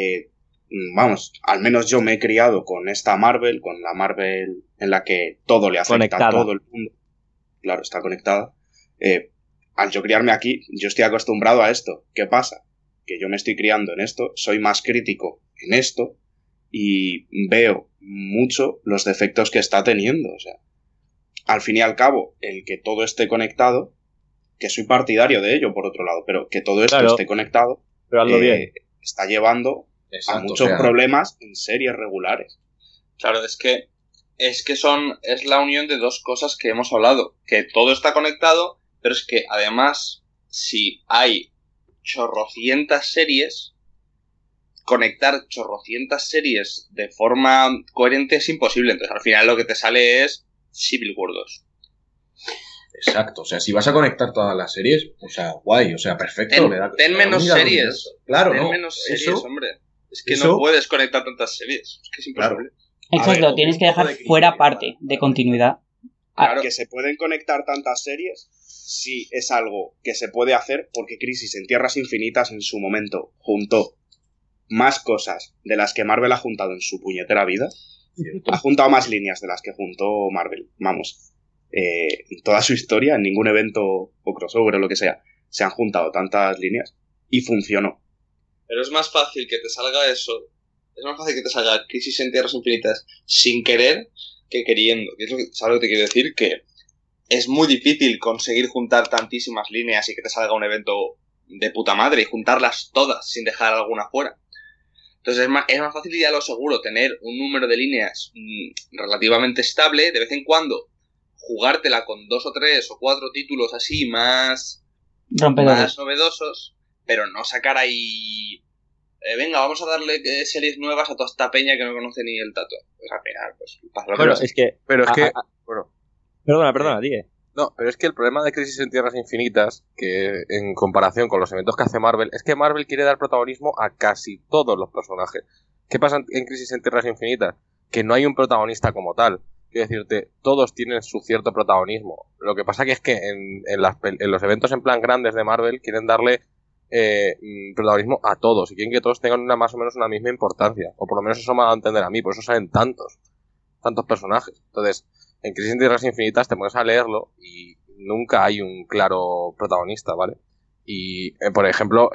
al menos yo me he criado con esta Marvel, con la Marvel en la que todo le afecta conectada. A todo el mundo. Claro, está conectada. Al yo criarme aquí, yo estoy acostumbrado a esto. ¿Qué pasa? Que yo me estoy criando en esto, soy más crítico en esto y veo mucho los defectos que está teniendo. O sea, al fin y al cabo, el que todo esté conectado, que soy partidario de ello por otro lado, pero que todo esto esté conectado, pero hazlo bien. Está llevando a muchos problemas en series regulares. Claro, es que es la unión de dos cosas que hemos hablado, que todo está conectado, pero es que además, si hay chorrocientas series, conectar chorrocientas series de forma coherente es imposible. Entonces al final lo que te sale es Civil War 2. Exacto, o sea, si vas a conectar todas las series, o sea, guay, o sea, perfecto. Ten menos series. Claro, ten no. menos series, eso, hombre. Es que no puedes conectar tantas series. Es que es imposible. Claro. Exacto, ver, tienes que dejar fuera parte de continuidad. Claro, que se pueden conectar tantas series, sí es algo que se puede hacer porque Crisis en Tierras Infinitas en su momento juntó más cosas de las que Marvel ha juntado en su puñetera vida. Ha juntado más líneas de las que juntó Marvel. Vamos, en toda su historia, en ningún evento o crossover o lo que sea, se han juntado tantas líneas y funcionó. Pero es más fácil que te salga eso. Es más fácil que te salga Crisis en Tierras Infinitas sin querer que queriendo. ¿Sabes lo que te quiero decir? Que es muy difícil conseguir juntar tantísimas líneas y que te salga un evento de puta madre y juntarlas todas sin dejar alguna fuera. Entonces es más fácil, ya lo seguro, tener un número de líneas relativamente estable, de vez en cuando jugártela con 2 o 3 o 4 títulos así más Rompedores. novedosos, pero no sacar ahí... venga, vamos a darle series nuevas a toda esta peña que no conoce ni el tato. Pues al final, pues pasa lo que Bueno, pasa. es que... Pero es que... Bueno, Perdona, dime. no, pero es que el problema de Crisis en Tierras Infinitas, que en comparación con los eventos que hace Marvel, es que Marvel quiere dar protagonismo a casi todos los personajes. ¿Qué pasa en Crisis en Tierras Infinitas? Que no hay un protagonista como tal. Quiero decirte, todos tienen su cierto protagonismo. Lo que pasa que es que en los eventos en plan grandes de Marvel quieren darle protagonismo a todos y quieren que todos tengan más o menos una misma importancia. O por lo menos eso me ha dado a entender a mí, por eso salen tantos personajes. Entonces, en Crisis en Tierras Infinitas te pones a leerlo y nunca hay un claro protagonista, ¿vale? Y, por ejemplo,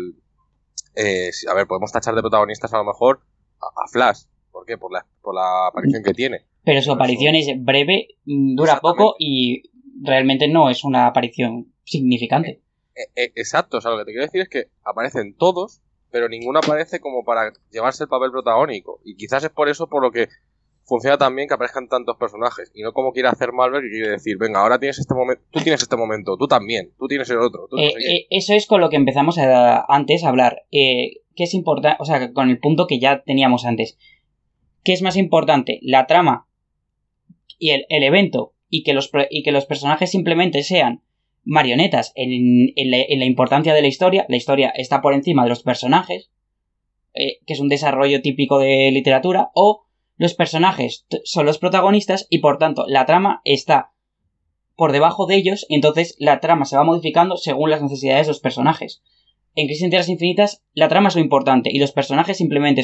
a ver, podemos tachar de protagonistas a lo mejor a Flash. ¿Por qué? Por la aparición que tiene. Pero su aparición es breve, dura poco y realmente no es una aparición significante. Exacto, o sea, lo que te quiero decir es que aparecen todos, pero ninguno aparece como para llevarse el papel protagónico. Y quizás es por eso por lo que funciona tan bien que aparezcan tantos personajes. Y no como quiere hacer Marvel, que quiere decir, venga, ahora tienes este momento, tú tienes este momento, tú también, tú tienes el otro. Tú no sé qué. Eso es con lo que empezamos antes a hablar. ¿Qué es importante? O sea, con el punto que ya teníamos antes. ¿Qué es más importante? ¿La trama y el evento y que los personajes simplemente sean marionetas en la importancia de la historia? La historia está por encima de los personajes, que es un desarrollo típico de literatura, o los personajes son los protagonistas y por tanto la trama está por debajo de ellos y entonces la trama se va modificando según las necesidades de los personajes. En Crisis en Tierras Infinitas la trama es lo importante y los personajes simplemente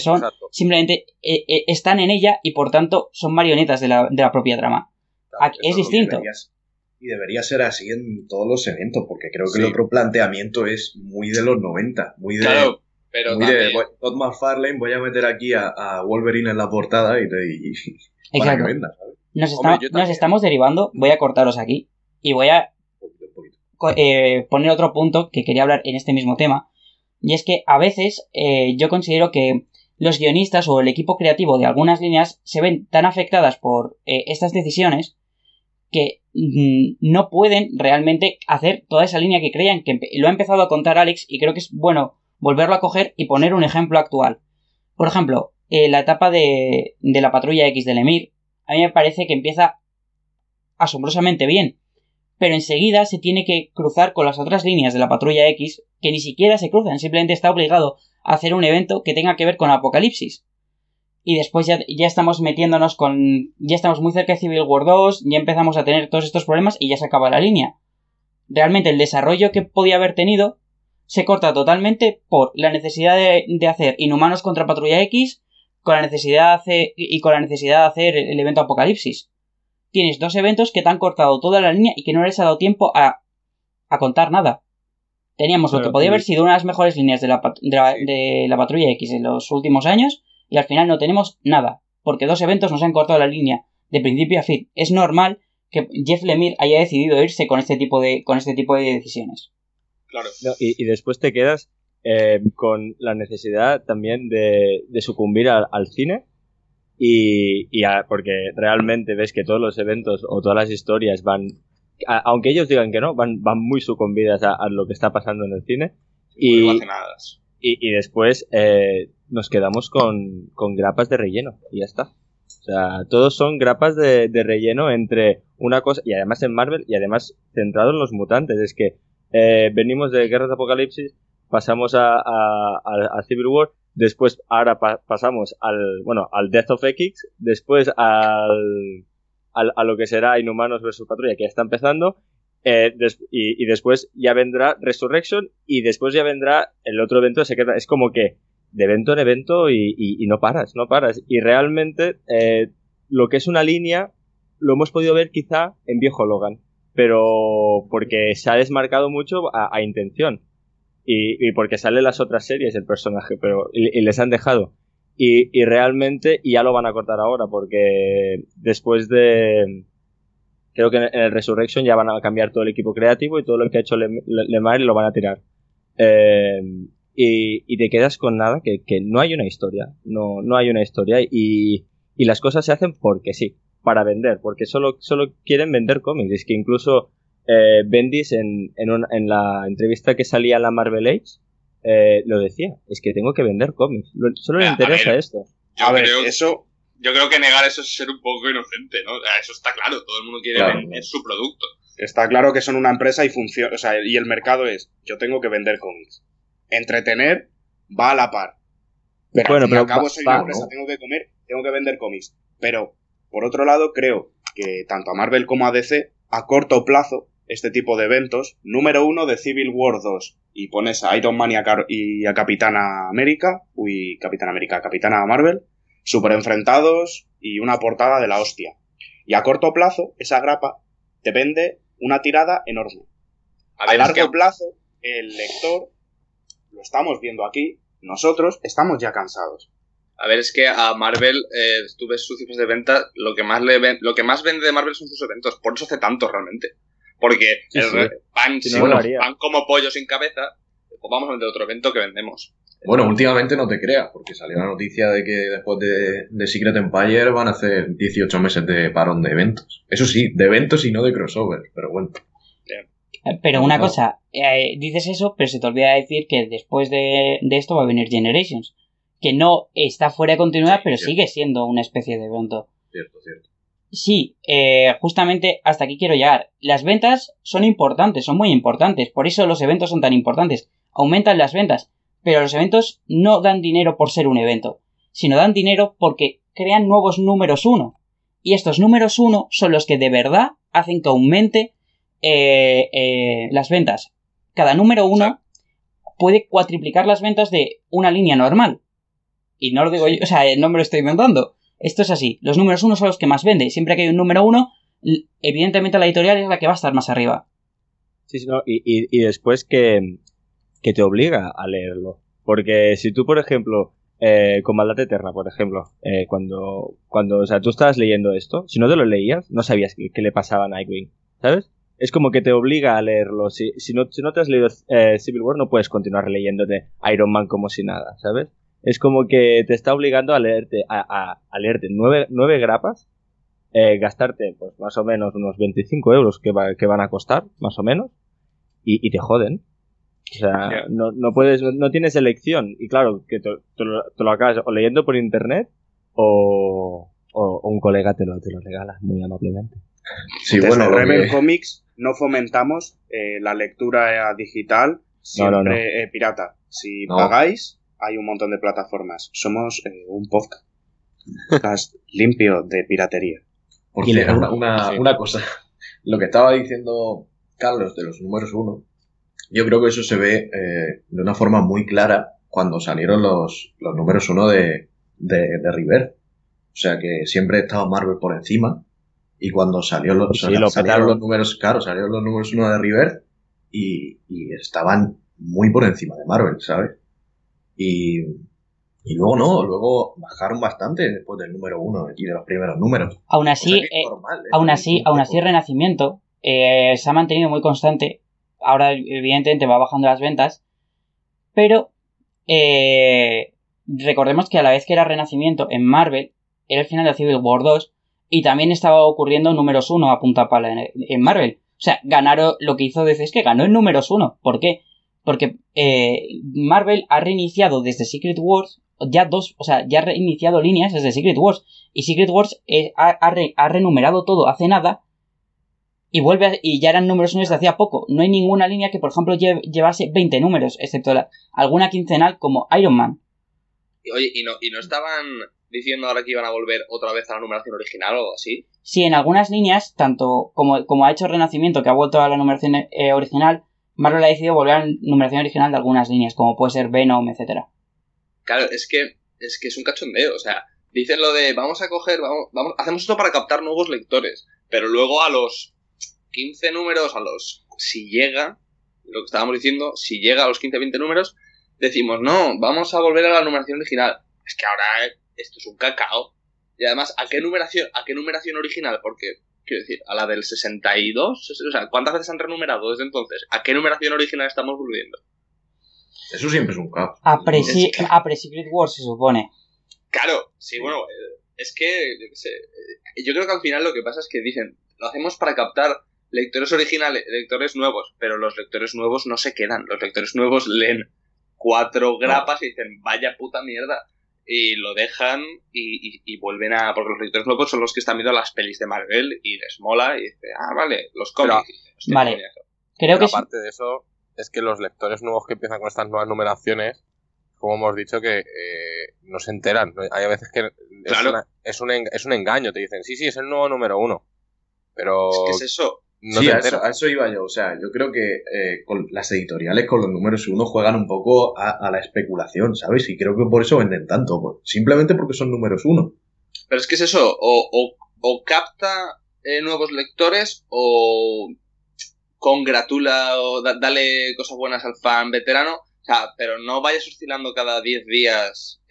están en ella y por tanto son marionetas de la propia trama. Claro, Es distinto. Y debería ser así en todos los eventos, porque creo que Sí. el otro planteamiento es muy de los 90, muy de... Claro, pero muy también... de Todd McFarlane, voy a meter aquí a Wolverine en la portada y para Exacto. que venda, ¿sabes? Nos estamos derivando. Voy a cortaros aquí y voy a Un poquito. poner otro punto que quería hablar en este mismo tema, y es que a veces yo considero que los guionistas o el equipo creativo de algunas líneas se ven tan afectadas por estas decisiones que no pueden realmente hacer toda esa línea que creían, que lo ha empezado a contar Alex y creo que es bueno volverlo a coger y poner un ejemplo actual. Por ejemplo, la etapa de la Patrulla X del Emir, a mí me parece que empieza asombrosamente bien, pero enseguida se tiene que cruzar con las otras líneas de la Patrulla X que ni siquiera se cruzan, simplemente está obligado a hacer un evento que tenga que ver con Apocalipsis. Y después ya estamos metiéndonos ya estamos muy cerca de Civil War 2, ya empezamos a tener todos estos problemas y ya se acaba la línea. Realmente el desarrollo que podía haber tenido se corta totalmente por la necesidad de hacer Inhumanos contra Patrulla X con la necesidad de hacer el evento Apocalipsis. Tienes dos eventos que te han cortado toda la línea y que no les ha dado tiempo a contar nada. Teníamos lo que podía haber sido una de las mejores líneas de la Patrulla X en los últimos años y al final no tenemos nada, porque dos eventos nos han cortado la línea de principio a fin. Es normal que Jeff Lemire haya decidido irse con este tipo de decisiones. Claro. No, y después te quedas con la necesidad también de sucumbir al cine porque realmente ves que todos los eventos o todas las historias van, aunque ellos digan que no, van muy sucumbidas a lo que está pasando en el cine y después nos quedamos con grapas de relleno y ya está. O sea, todos son grapas de relleno entre una cosa, y además en Marvel, y además centrado en los mutantes. Es que venimos de Guerras de Apocalipsis, pasamos a Civil War, después ahora pasamos al Death of X, después a lo que será Inhumanos vs Patrulla, que ya está empezando, y después ya vendrá Resurrection, y después ya vendrá el otro evento secreto. Es como que de evento en evento y no paras. Y realmente lo que es una línea lo hemos podido ver quizá en Viejo Logan, pero porque se ha desmarcado mucho a intención y porque salen las otras series el personaje, pero y les han dejado y realmente ya lo van a cortar ahora porque después de creo que en el Resurrection ya van a cambiar todo el equipo creativo y todo lo que ha hecho Lemire lo van a tirar y te quedas con nada, que no hay una historia, no hay una historia y las cosas se hacen porque sí. para vender, porque solo quieren vender cómics. Es que incluso Bendis en la entrevista que salía en la Marvel Age lo decía, es que tengo que vender cómics. Solo le interesa esto. Yo creo que negar eso es ser un poco inocente, ¿no? Eso está claro, todo el mundo quiere vender su producto. Está claro que son una empresa y funciona, o sea, y el mercado es, yo tengo que vender cómics. Entretener va a la par. Pero bueno, al fin y al cabo soy una empresa, tengo que comer, tengo que vender cómics. Pero, por otro lado, creo que tanto a Marvel como a DC, a corto plazo, este tipo de eventos, número 1 de Civil War 2, y pones a Iron Man y a Capitana Marvel, super enfrentados y una portada de la hostia. Y a corto plazo, esa grapa te vende una tirada enorme. A largo plazo, el lector, lo estamos viendo aquí, nosotros estamos ya cansados. A ver, es que a Marvel, tú ves sus cifras de venta, lo que más vende de Marvel son sus eventos, por eso hace tanto realmente. Porque van como pollos sin cabeza, pues vamos a vender otro evento que vendemos. Bueno, últimamente no te creas, porque salió la noticia de que después de Secret Empire van a hacer 18 meses de parón de eventos. Eso sí, de eventos y no de crossover, pero bueno. Pero una cosa, dices eso, pero se te olvida decir que después de esto va a venir Generations, que no está fuera de continuidad, pero sigue siendo una especie de evento. Cierto. Sí, justamente hasta aquí quiero llegar. Las ventas son importantes, son muy importantes, por eso los eventos son tan importantes. Aumentan las ventas. Pero los eventos no dan dinero por ser un evento, sino dan dinero porque crean nuevos números 1. Y estos números 1 son los que de verdad hacen que aumente las ventas. Cada número 1 puede cuatriplicar las ventas de una línea normal. Y no lo digo yo, o sea, no me lo estoy inventando. Esto es así. Los números 1 son los que más venden. Siempre que hay un número 1, evidentemente la editorial es la que va a estar más arriba. Sí, no, y después que te obliga a leerlo. Porque si tú, por ejemplo, con Maldad Eterna, por ejemplo, cuando o sea, tú estabas leyendo esto, si no te lo leías, no sabías qué le pasaba a Nightwing, ¿sabes? Es como que te obliga a leerlo. Si no te has leído Civil War, no puedes continuar leyéndote Iron Man como si nada, ¿sabes? Es como que te está obligando a leerte a leerte 9 grapas, gastarte pues más o menos unos 25 euros que van a costar, más o menos, y te joden. O sea, no puedes, no tienes elección. Y claro, que te lo acabas o leyendo por internet o un colega te lo regala muy amablemente. Sí, desde Rebel Comics no fomentamos la lectura digital siempre pirata. Si pagáis, hay un montón de plataformas. Somos un podcast limpio de piratería. Por cierto, una cosa. Lo que estaba diciendo Carlos de los números 1, yo creo que eso se ve de una forma muy clara cuando salieron los números 1 de River. O sea que siempre estaba Marvel por encima. Y cuando salieron los números, salieron los números 1 de River y estaban muy por encima de Marvel, ¿sabes? Y luego bajaron bastante después del número 1 y de los primeros números. Aún así, Renacimiento se ha mantenido muy constante. Ahora, evidentemente, va bajando las ventas, pero recordemos que a la vez que era Renacimiento en Marvel, era el final de Civil War 2, y también estaba ocurriendo números 1 a punta pala en Marvel. O sea, lo que hizo DC es que ganó en números 1. ¿Por qué? Porque Marvel ha reiniciado desde Secret Wars ya ha reiniciado líneas desde Secret Wars, y Secret Wars ha renumerado todo hace nada, y ya eran números 1 desde hacía poco. No hay ninguna línea que, por ejemplo, llevase 20 números, excepto alguna quincenal como Iron Man. Oye, ¿y no estaban diciendo ahora que iban a volver otra vez a la numeración original o algo así? Sí, en algunas líneas, tanto como ha hecho Renacimiento, que ha vuelto a la numeración original, Marvel ha decidido volver a la numeración original de algunas líneas, como puede ser Venom, etcétera. Claro, es que es un cachondeo, o sea, dicen lo de vamos, hacemos esto para captar nuevos lectores, pero luego a los 15 números, si llega, lo que estábamos diciendo, si llega a los 15-20 números, decimos, no, vamos a volver a la numeración original. Es que ahora esto es un cacao. Y además, ¿a qué numeración original? Porque, quiero decir, a la del 62, o sea, ¿cuántas veces han renumerado desde entonces? ¿A qué numeración original estamos volviendo? Eso siempre es un caos. A Pre-Secret Wars, se supone. Claro, sí, bueno, es que, yo qué sé, yo creo que al final lo que pasa es que dicen, lo hacemos para captar lectores originales, lectores nuevos, pero los lectores nuevos no se quedan. Los lectores nuevos leen 4 grapas y dicen, vaya puta mierda. Y lo dejan y vuelven a... Porque los lectores nuevos son los que están viendo las pelis de Marvel y les mola y dicen, vale, los cómics. Hostia, vale. coñazo. Creo que aparte de eso, es que los lectores nuevos que empiezan con estas nuevas numeraciones, como hemos dicho, que no se enteran. Hay a veces que Claro. es un engaño. Te dicen, sí, es el nuevo número 1. Pero ¿Qué es eso? no sí, te a enteras. eso iba yo. O sea, yo creo que con las editoriales con los números 1 juegan un poco a la especulación, ¿sabes? Y creo que por eso venden tanto. Simplemente porque son números 1. Pero es que es eso, o capta nuevos lectores o congratula o dale cosas buenas al fan veterano. O sea, pero no vayas oscilando cada 10 días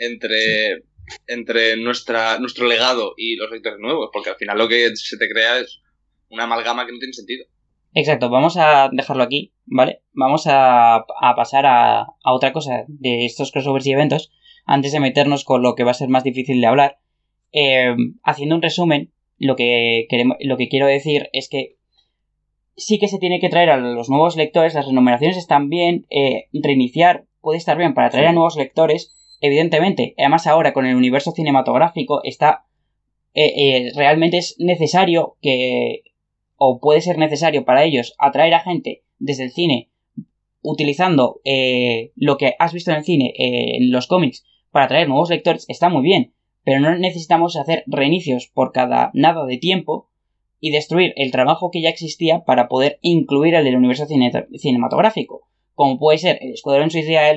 entre nuestro legado y los lectores nuevos, porque al final lo que se te crea es una amalgama que no tiene sentido. Exacto, vamos a dejarlo aquí, ¿vale? Vamos a pasar a otra cosa de estos crossovers y eventos, antes de meternos con lo que va a ser más difícil de hablar. Haciendo un resumen, lo que quiero decir es que sí que se tiene que traer a los nuevos lectores, las renumeraciones están bien, reiniciar puede estar bien para traer a nuevos lectores, evidentemente, además ahora con el universo cinematográfico está realmente es necesario que, o puede ser necesario para ellos, atraer a gente desde el cine utilizando lo que has visto en el cine, en los cómics, para atraer nuevos lectores, está muy bien, pero no necesitamos hacer reinicios por cada nada de tiempo y destruir el trabajo que ya existía para poder incluir el del universo cinematográfico, como puede ser el Escuadrón Suicida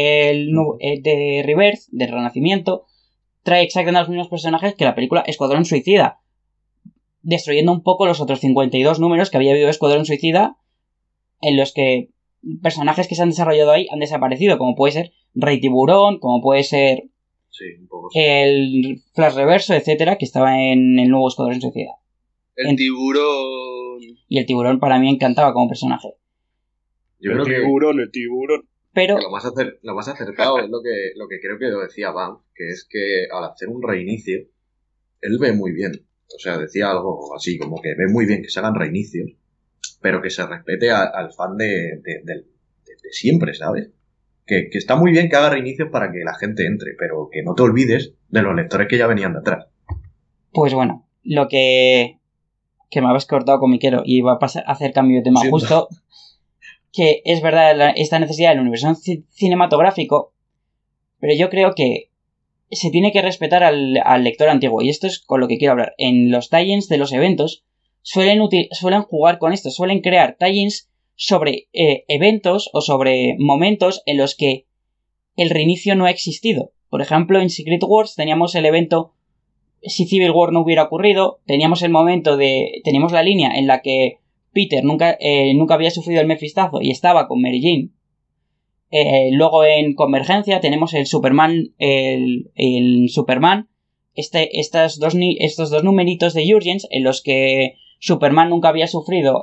de Rebirth, del Renacimiento, trae exactamente los mismos personajes que la película Escuadrón Suicida, destruyendo un poco los otros 52 números que había habido de Escuadrón Suicida, en los que personajes que se han desarrollado ahí han desaparecido, como puede ser Rey Tiburón, como puede ser Sí, un poco. Sí. el Flash Reverso, etcétera, que estaba en el nuevo Escuadrón Suicida. El tiburón... Y el tiburón para mí encantaba como personaje. Yo creo que El tiburón. Pero lo más acertado es lo que creo que lo decía Van, que es que al hacer un reinicio, él ve muy bien. O sea, decía algo así, como que ve muy bien que se hagan reinicios, pero que se respete al fan de siempre, ¿sabes? Que está muy bien que haga reinicios para que la gente entre, pero que no te olvides de los lectores que ya venían de atrás. pues bueno, lo que me habéis cortado con Miquero y va a pasar a hacer cambio de tema Siento. justo, que es verdad esta necesidad del universo cinematográfico, pero yo creo que se tiene que respetar al lector antiguo, y esto es con lo que quiero hablar. En los tie-ins de los eventos suelen jugar con esto, suelen crear tie-ins sobre eventos o sobre momentos en los que el reinicio no ha existido. Por ejemplo, en Secret Wars teníamos el evento si Civil War no hubiera ocurrido, teníamos teníamos la línea en la que Peter nunca había sufrido el mefistazo y estaba con Mary Jane. Luego en Convergencia tenemos el Superman, el Superman, estos dos numeritos de Jurgens en los que Superman nunca había sufrido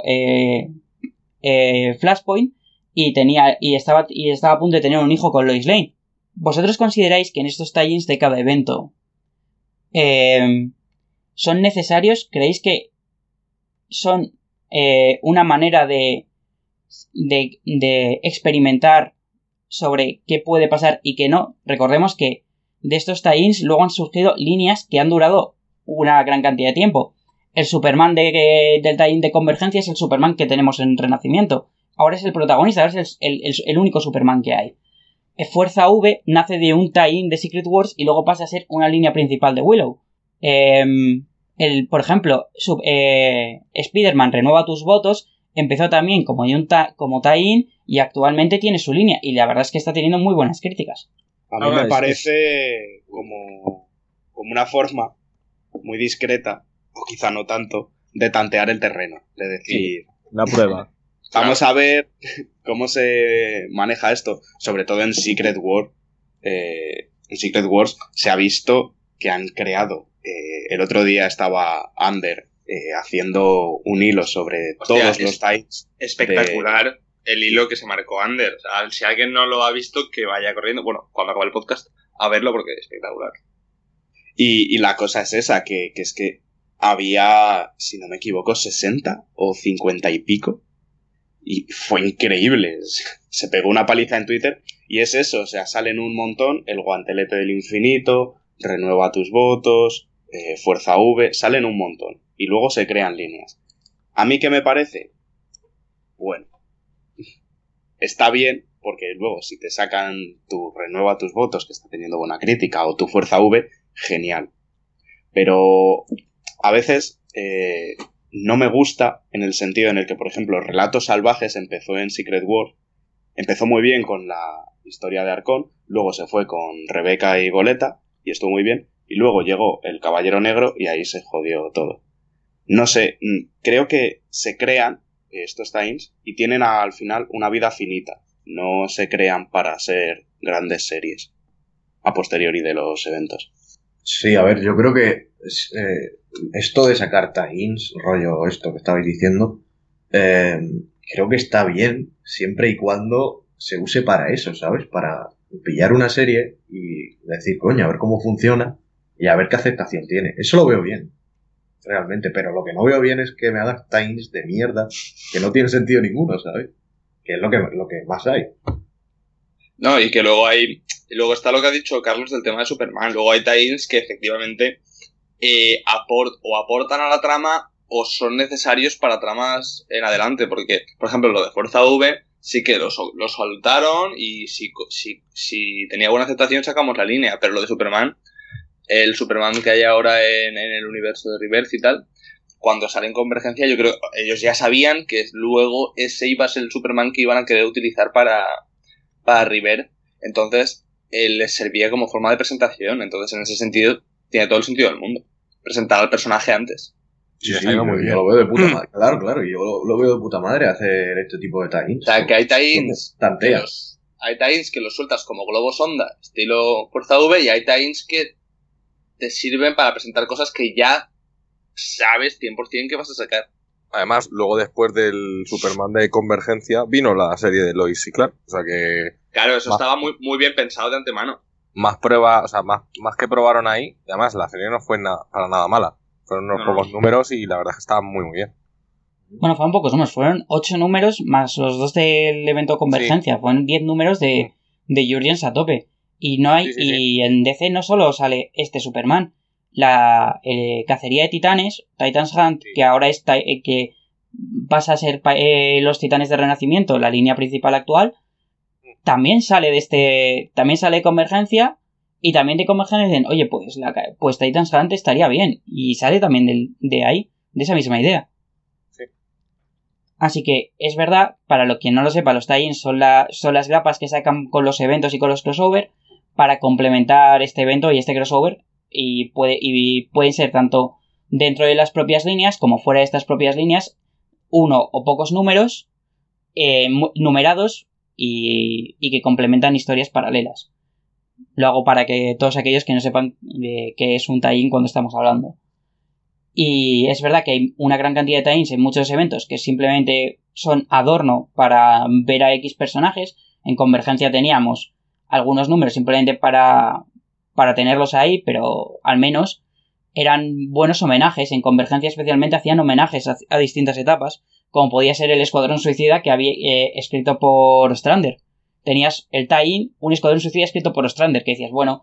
Flashpoint y estaba a punto de tener un hijo con Lois Lane. ¿Vosotros consideráis que en estos tie-ins de cada evento son necesarios? ¿Creéis que son una manera de experimentar sobre qué puede pasar y qué no? Recordemos que de estos tie-ins luego han surgido líneas que han durado una gran cantidad de tiempo. El Superman del tie-in de Convergencia es el Superman que tenemos en Renacimiento. Ahora es el protagonista, ahora es el único Superman que hay. Fuerza V nace de un tie-in de Secret Wars y luego pasa a ser una línea principal de Willow. Por ejemplo, Spider-Man renueva tus votos, empezó también como tie-in y actualmente tiene su línea y la verdad es que está teniendo muy buenas críticas. A mí me parece como una forma muy discreta, o quizá no tanto, de tantear el terreno, de decir... Una prueba. Vamos a ver cómo se maneja esto, sobre todo en Secret Wars. En Secret Wars se ha visto que han creado. El otro día estaba Ander haciendo un hilo sobre todos los types. Espectacular el hilo que se marcó Ander. O sea, si alguien no lo ha visto, que vaya corriendo, bueno, cuando acabe el podcast, a verlo porque es espectacular. Y la cosa es esa, que es que había, si no me equivoco, 60 o 50 y pico. Y fue increíble. Se pegó una paliza en Twitter y es eso, o sea, salen un montón, el guantelete del infinito, renueva tus votos, fuerza V, salen un montón. Y luego se crean líneas. ¿A mí qué me parece? Bueno, está bien, porque luego si te sacan tu renueva tus votos, que está teniendo buena crítica, o tu fuerza V, genial. Pero a veces no me gusta en el sentido en el que, por ejemplo, Relatos Salvajes empezó en Secret Wars, empezó muy bien con la historia de Arcón, luego se fue con Rebeca y Goleta, y estuvo muy bien, y luego llegó el Caballero Negro y ahí se jodió todo. No sé, creo que se crean estos times y tienen al final una vida finita. No se crean para ser grandes series a posteriori de los eventos. Sí, a ver, yo creo que esto de sacar tie-ins, rollo esto que estabais diciendo, creo que está bien siempre y cuando se use para eso, ¿sabes? Para pillar una serie y decir, coño, a ver cómo funciona y a ver qué aceptación tiene. Eso lo veo bien, realmente, pero lo que no veo bien es que me hagas tie-ins de mierda que no tiene sentido ninguno, ¿sabes? Que es lo que más hay. No, y que luego está lo que ha dicho Carlos del tema de Superman. Luego hay tie-ins que efectivamente aportan a la trama o son necesarios para tramas en adelante. Porque, por ejemplo, lo de Fuerza V sí que lo soltaron y si tenía buena aceptación sacamos la línea. Pero lo de Superman, el Superman que hay ahora en el universo de Rebirth y tal, cuando sale en Convergencia, yo creo que ellos ya sabían que luego ese iba a ser el Superman que iban a querer utilizar para Rebirth. Entonces les servía como forma de presentación. Entonces en ese sentido tiene todo el sentido del mundo presentar al personaje antes. Sí, yo lo veo de puta madre. Claro, yo lo veo de puta madre hacer este tipo de tie-ins. O sea, que hay tie-ins hay tie-ins que los sueltas como globo sonda estilo Fuerza V, y hay tie-ins que te sirven para presentar cosas que ya sabes 100% que vas a sacar. Además, luego después del Superman de Convergencia vino la serie de Lois y Clark. O sea que... Claro, eso estaba muy, muy bien pensado de antemano. Más pruebas, o sea, más que probaron ahí. Y además, la serie no fue para nada mala. Fueron unos pocos números y la verdad es que estaban muy, muy bien. Bueno, fueron pocos números. Fueron 8 números más los 2 del evento Convergencia. Sí. Fueron 10 números de Jurgens a tope. Y no hay y en DC no solo sale este Superman. La Cacería de Titanes, Titans Hunt, que ahora es que pasa a ser los Titanes de Renacimiento, la línea principal actual, también sale de Convergencia, y también de Convergencia dicen, oye, pues Titans Hunt estaría bien, y sale también de ahí, de esa misma idea. Sí. Así que es verdad, para lo quien no lo sepa, los tie-ins son las grapas que sacan con los eventos y con los crossover para complementar este evento y este crossover. Y pueden ser tanto dentro de las propias líneas como fuera de estas propias líneas, uno o pocos números numerados y que complementan historias paralelas. Lo hago para que todos aquellos que no sepan qué es un tie-in cuando estamos hablando. Y es verdad que hay una gran cantidad de tie-ins en muchos eventos que simplemente son adorno para ver a X personajes. En Convergencia teníamos algunos números simplemente para tenerlos ahí, pero al menos eran buenos homenajes. En Convergencia especialmente hacían homenajes a distintas etapas, como podía ser el Escuadrón Suicida que había escrito por Ostrander. Tenías el tie-in, un Escuadrón Suicida escrito por Ostrander, que decías, bueno,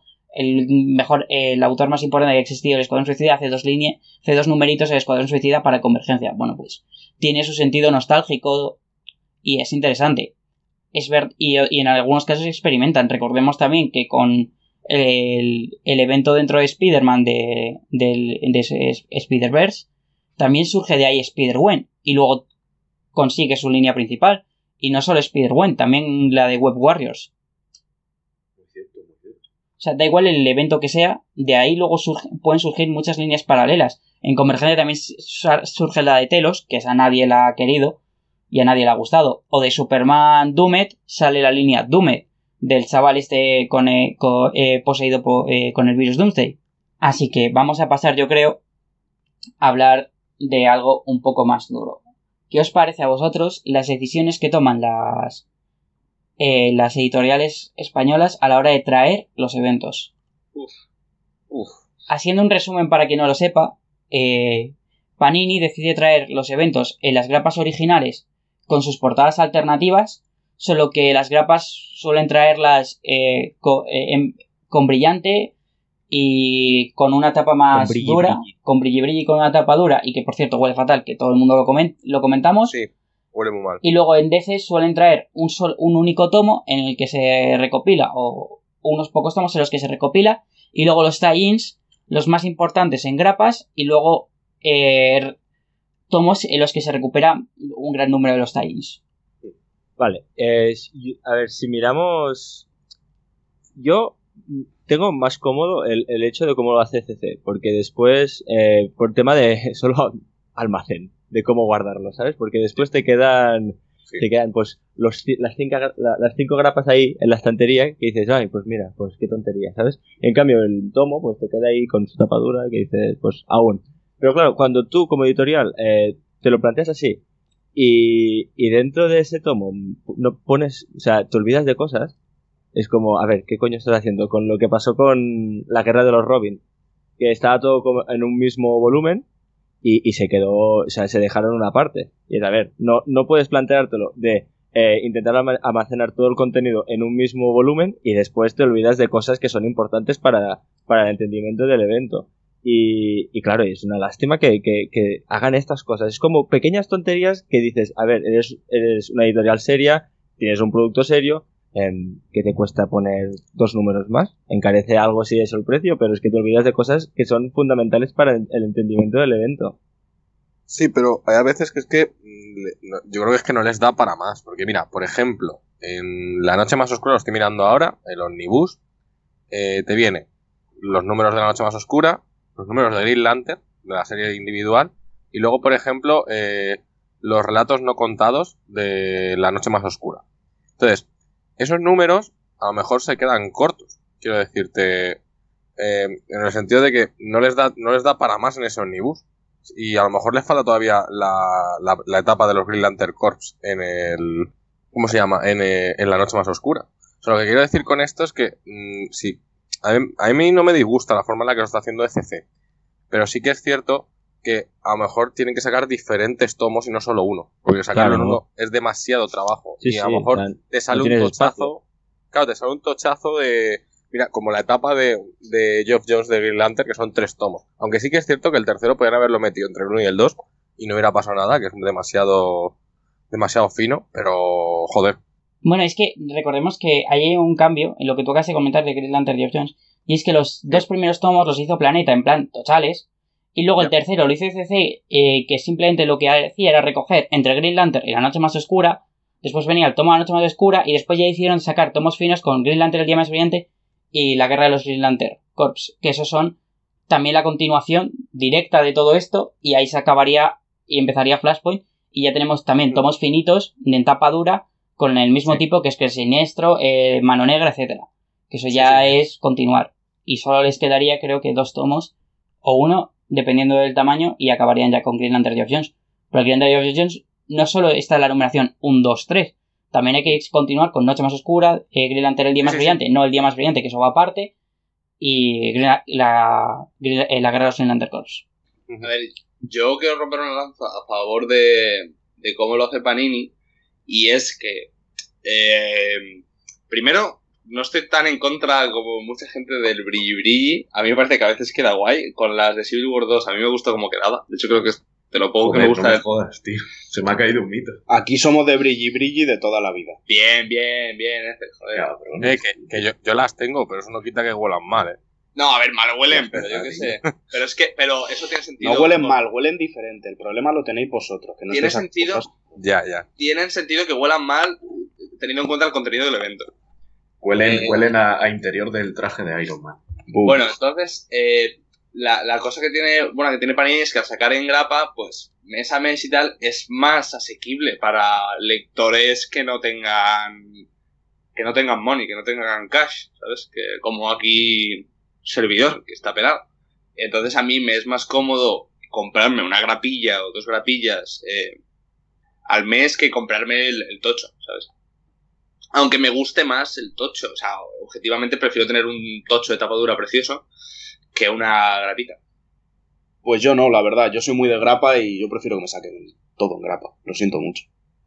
el autor más importante que ha existido, el Escuadrón Suicida, hace dos numeritos el Escuadrón Suicida para Convergencia. Bueno, pues tiene su sentido nostálgico y es interesante. Y en algunos casos experimentan. Recordemos también que con el evento dentro de Spider-Man de Spider-Verse, también surge de ahí Spider-Gwen y luego consigue su línea principal. Y no solo Spider-Gwen, también la de Web Warriors. Muy cierto. O sea, da igual el evento que sea, de ahí luego pueden surgir muchas líneas paralelas. En Convergencia también surge la de Telos, que esa nadie la ha querido y a nadie le ha gustado. O de Superman Doomed sale la línea Doomed, del chaval poseído con el virus Doomsday. Así que vamos a pasar, yo creo, a hablar de algo un poco más duro. ¿Qué os parece a vosotros las decisiones que toman las editoriales españolas a la hora de traer los eventos? Haciendo un resumen para quien no lo sepa, Panini decide traer los eventos en las grapas originales con sus portadas alternativas, solo que las grapas suelen traerlas con brillante y con una tapa más Con brilli, dura, brilli. con brilli con una tapa dura, y que por cierto huele fatal, que todo el mundo lo comentamos. Sí, huele muy mal. Y luego en DC suelen traer un único tomo en el que se recopila, o unos pocos tomos en los que se recopila, y luego los tie-ins, los más importantes en grapas, y luego tomos en los que se recupera un gran número de los tie-ins. Vale, a ver, si miramos... Yo tengo más cómodo el hecho de cómo lo hace CC, porque después, por tema de solo almacén, de cómo guardarlo, ¿sabes? Porque después te quedan pues las 5 grapas ahí en la estantería que dices, ay, pues mira, pues qué tontería, ¿sabes? En cambio, el tomo, pues te queda ahí con su tapadura que dices, pues aún. Pero claro, cuando tú como editorial te lo planteas así y dentro de ese tomo no pones, o sea, te olvidas de cosas, es como, a ver, ¿qué coño estás haciendo? Con lo que pasó con la guerra de los Robin, que estaba todo como en un mismo volumen y se quedó, o sea, se dejaron una parte. Y es, a ver, no puedes planteártelo de intentar almacenar todo el contenido en un mismo volumen y después te olvidas de cosas que son importantes para el entendimiento del evento. Y claro, es una lástima que hagan estas cosas. Es como pequeñas tonterías que dices, a ver, eres una editorial seria, tienes un producto serio, que te cuesta poner 2 números más, encarece algo si es el precio, pero es que te olvidas de cosas que son fundamentales para el entendimiento del evento. Sí, pero hay a veces que es que yo creo que es que no les da para más, porque mira, por ejemplo, en La Noche Más Oscura, lo estoy mirando ahora, el Omnibus, te viene los números de La Noche Más Oscura, los números de Green Lantern, de la serie individual, y luego, por ejemplo, los relatos no contados de La Noche Más Oscura. Entonces, esos números a lo mejor se quedan cortos, quiero decirte, en el sentido de que no les da para más en ese Omnibus. Y a lo mejor les falta todavía la etapa de los Green Lantern Corps en el... ¿Cómo se llama? En La Noche Más Oscura. O sea, lo que quiero decir con esto es que sí, a mí no me disgusta la forma en la que lo está haciendo ECC, pero sí que es cierto que a lo mejor tienen que sacar diferentes tomos y no solo uno, porque sacarlo en uno es demasiado trabajo. Sí, y a lo mejor te sale un tochazo. Claro, te sale un tochazo de... Mira, como la etapa de Geoff Jones de Green Lantern, que son 3 tomos. Aunque sí que es cierto que el tercero podrían haberlo metido entre el 1 y el 2 y no hubiera pasado nada, que es demasiado fino, pero joder. Bueno, es que recordemos que hay un cambio en lo que tú acabas de comentar de Green Lantern Geoff Jones, y es que los 2 primeros tomos los hizo Planeta en plan tochales, y luego el tercero lo hizo CC, que simplemente lo que hacía era recoger entre Green Lantern y La Noche Más Oscura. Después venía el tomo de La Noche Más Oscura y después ya hicieron sacar tomos finos con Green Lantern El Día Más Brillante y La Guerra de los Green Lantern Corps, que esos son también la continuación directa de todo esto, y ahí se acabaría y empezaría Flashpoint, y ya tenemos también tomos finitos en tapa dura con el mismo tipo, que es que el Siniestro, Mano Negra, etcétera, que eso ya es continuar, y solo les quedaría creo que 2 tomos o 1 dependiendo del tamaño y acabarían ya con Green Lantern Geoff Jones. Pero Green Lantern Geoff Jones no solo está en la numeración 1, 2, 3, también hay que continuar con Noche Más Oscura, Green Lantern El Día Más Brillante, no El Día Más Brillante, que eso va aparte, y la Guerra de los Green Lantern Corps. A ver, yo quiero romper una lanza a favor de cómo lo hace Panini, y es que primero, no estoy tan en contra como mucha gente del brilli. A mí me parece que a veces queda guay. Con las de Civil War 2 a mí me gustó cómo quedaba. De hecho creo que de lo poco que me gusta... No me jodas, tío. Se me ha caído un mito. Aquí somos de brilli de toda la vida. Bien, joder. Cabrón. Que yo las tengo, pero eso no quita que huelan mal, No, a ver, mal huelen, pero yo qué sé. Pero eso tiene sentido. No huelen mal, huelen diferente. El problema lo tenéis vosotros. Que no tiene estáis sentido. acostumbrados. Ya. Tienen sentido que huelan mal teniendo en cuenta el contenido del evento. Huelen a interior del traje de Iron Man. Boom. Bueno, entonces, la cosa que tiene Panini es que al sacar en grapa, pues mes a mes y tal, es más asequible para lectores que no tengan money, que no tengan cash, ¿sabes? Que como aquí servidor, que está pelado. Entonces a mí me es más cómodo comprarme una grapilla o 2 grapillas al mes que comprarme el tocho, ¿sabes? Aunque me guste más el tocho, o sea, objetivamente prefiero tener un tocho de tapa dura precioso que una grapita. Pues yo no, la verdad. Yo soy muy de grapa y yo prefiero que me saquen todo en grapa. Lo siento mucho.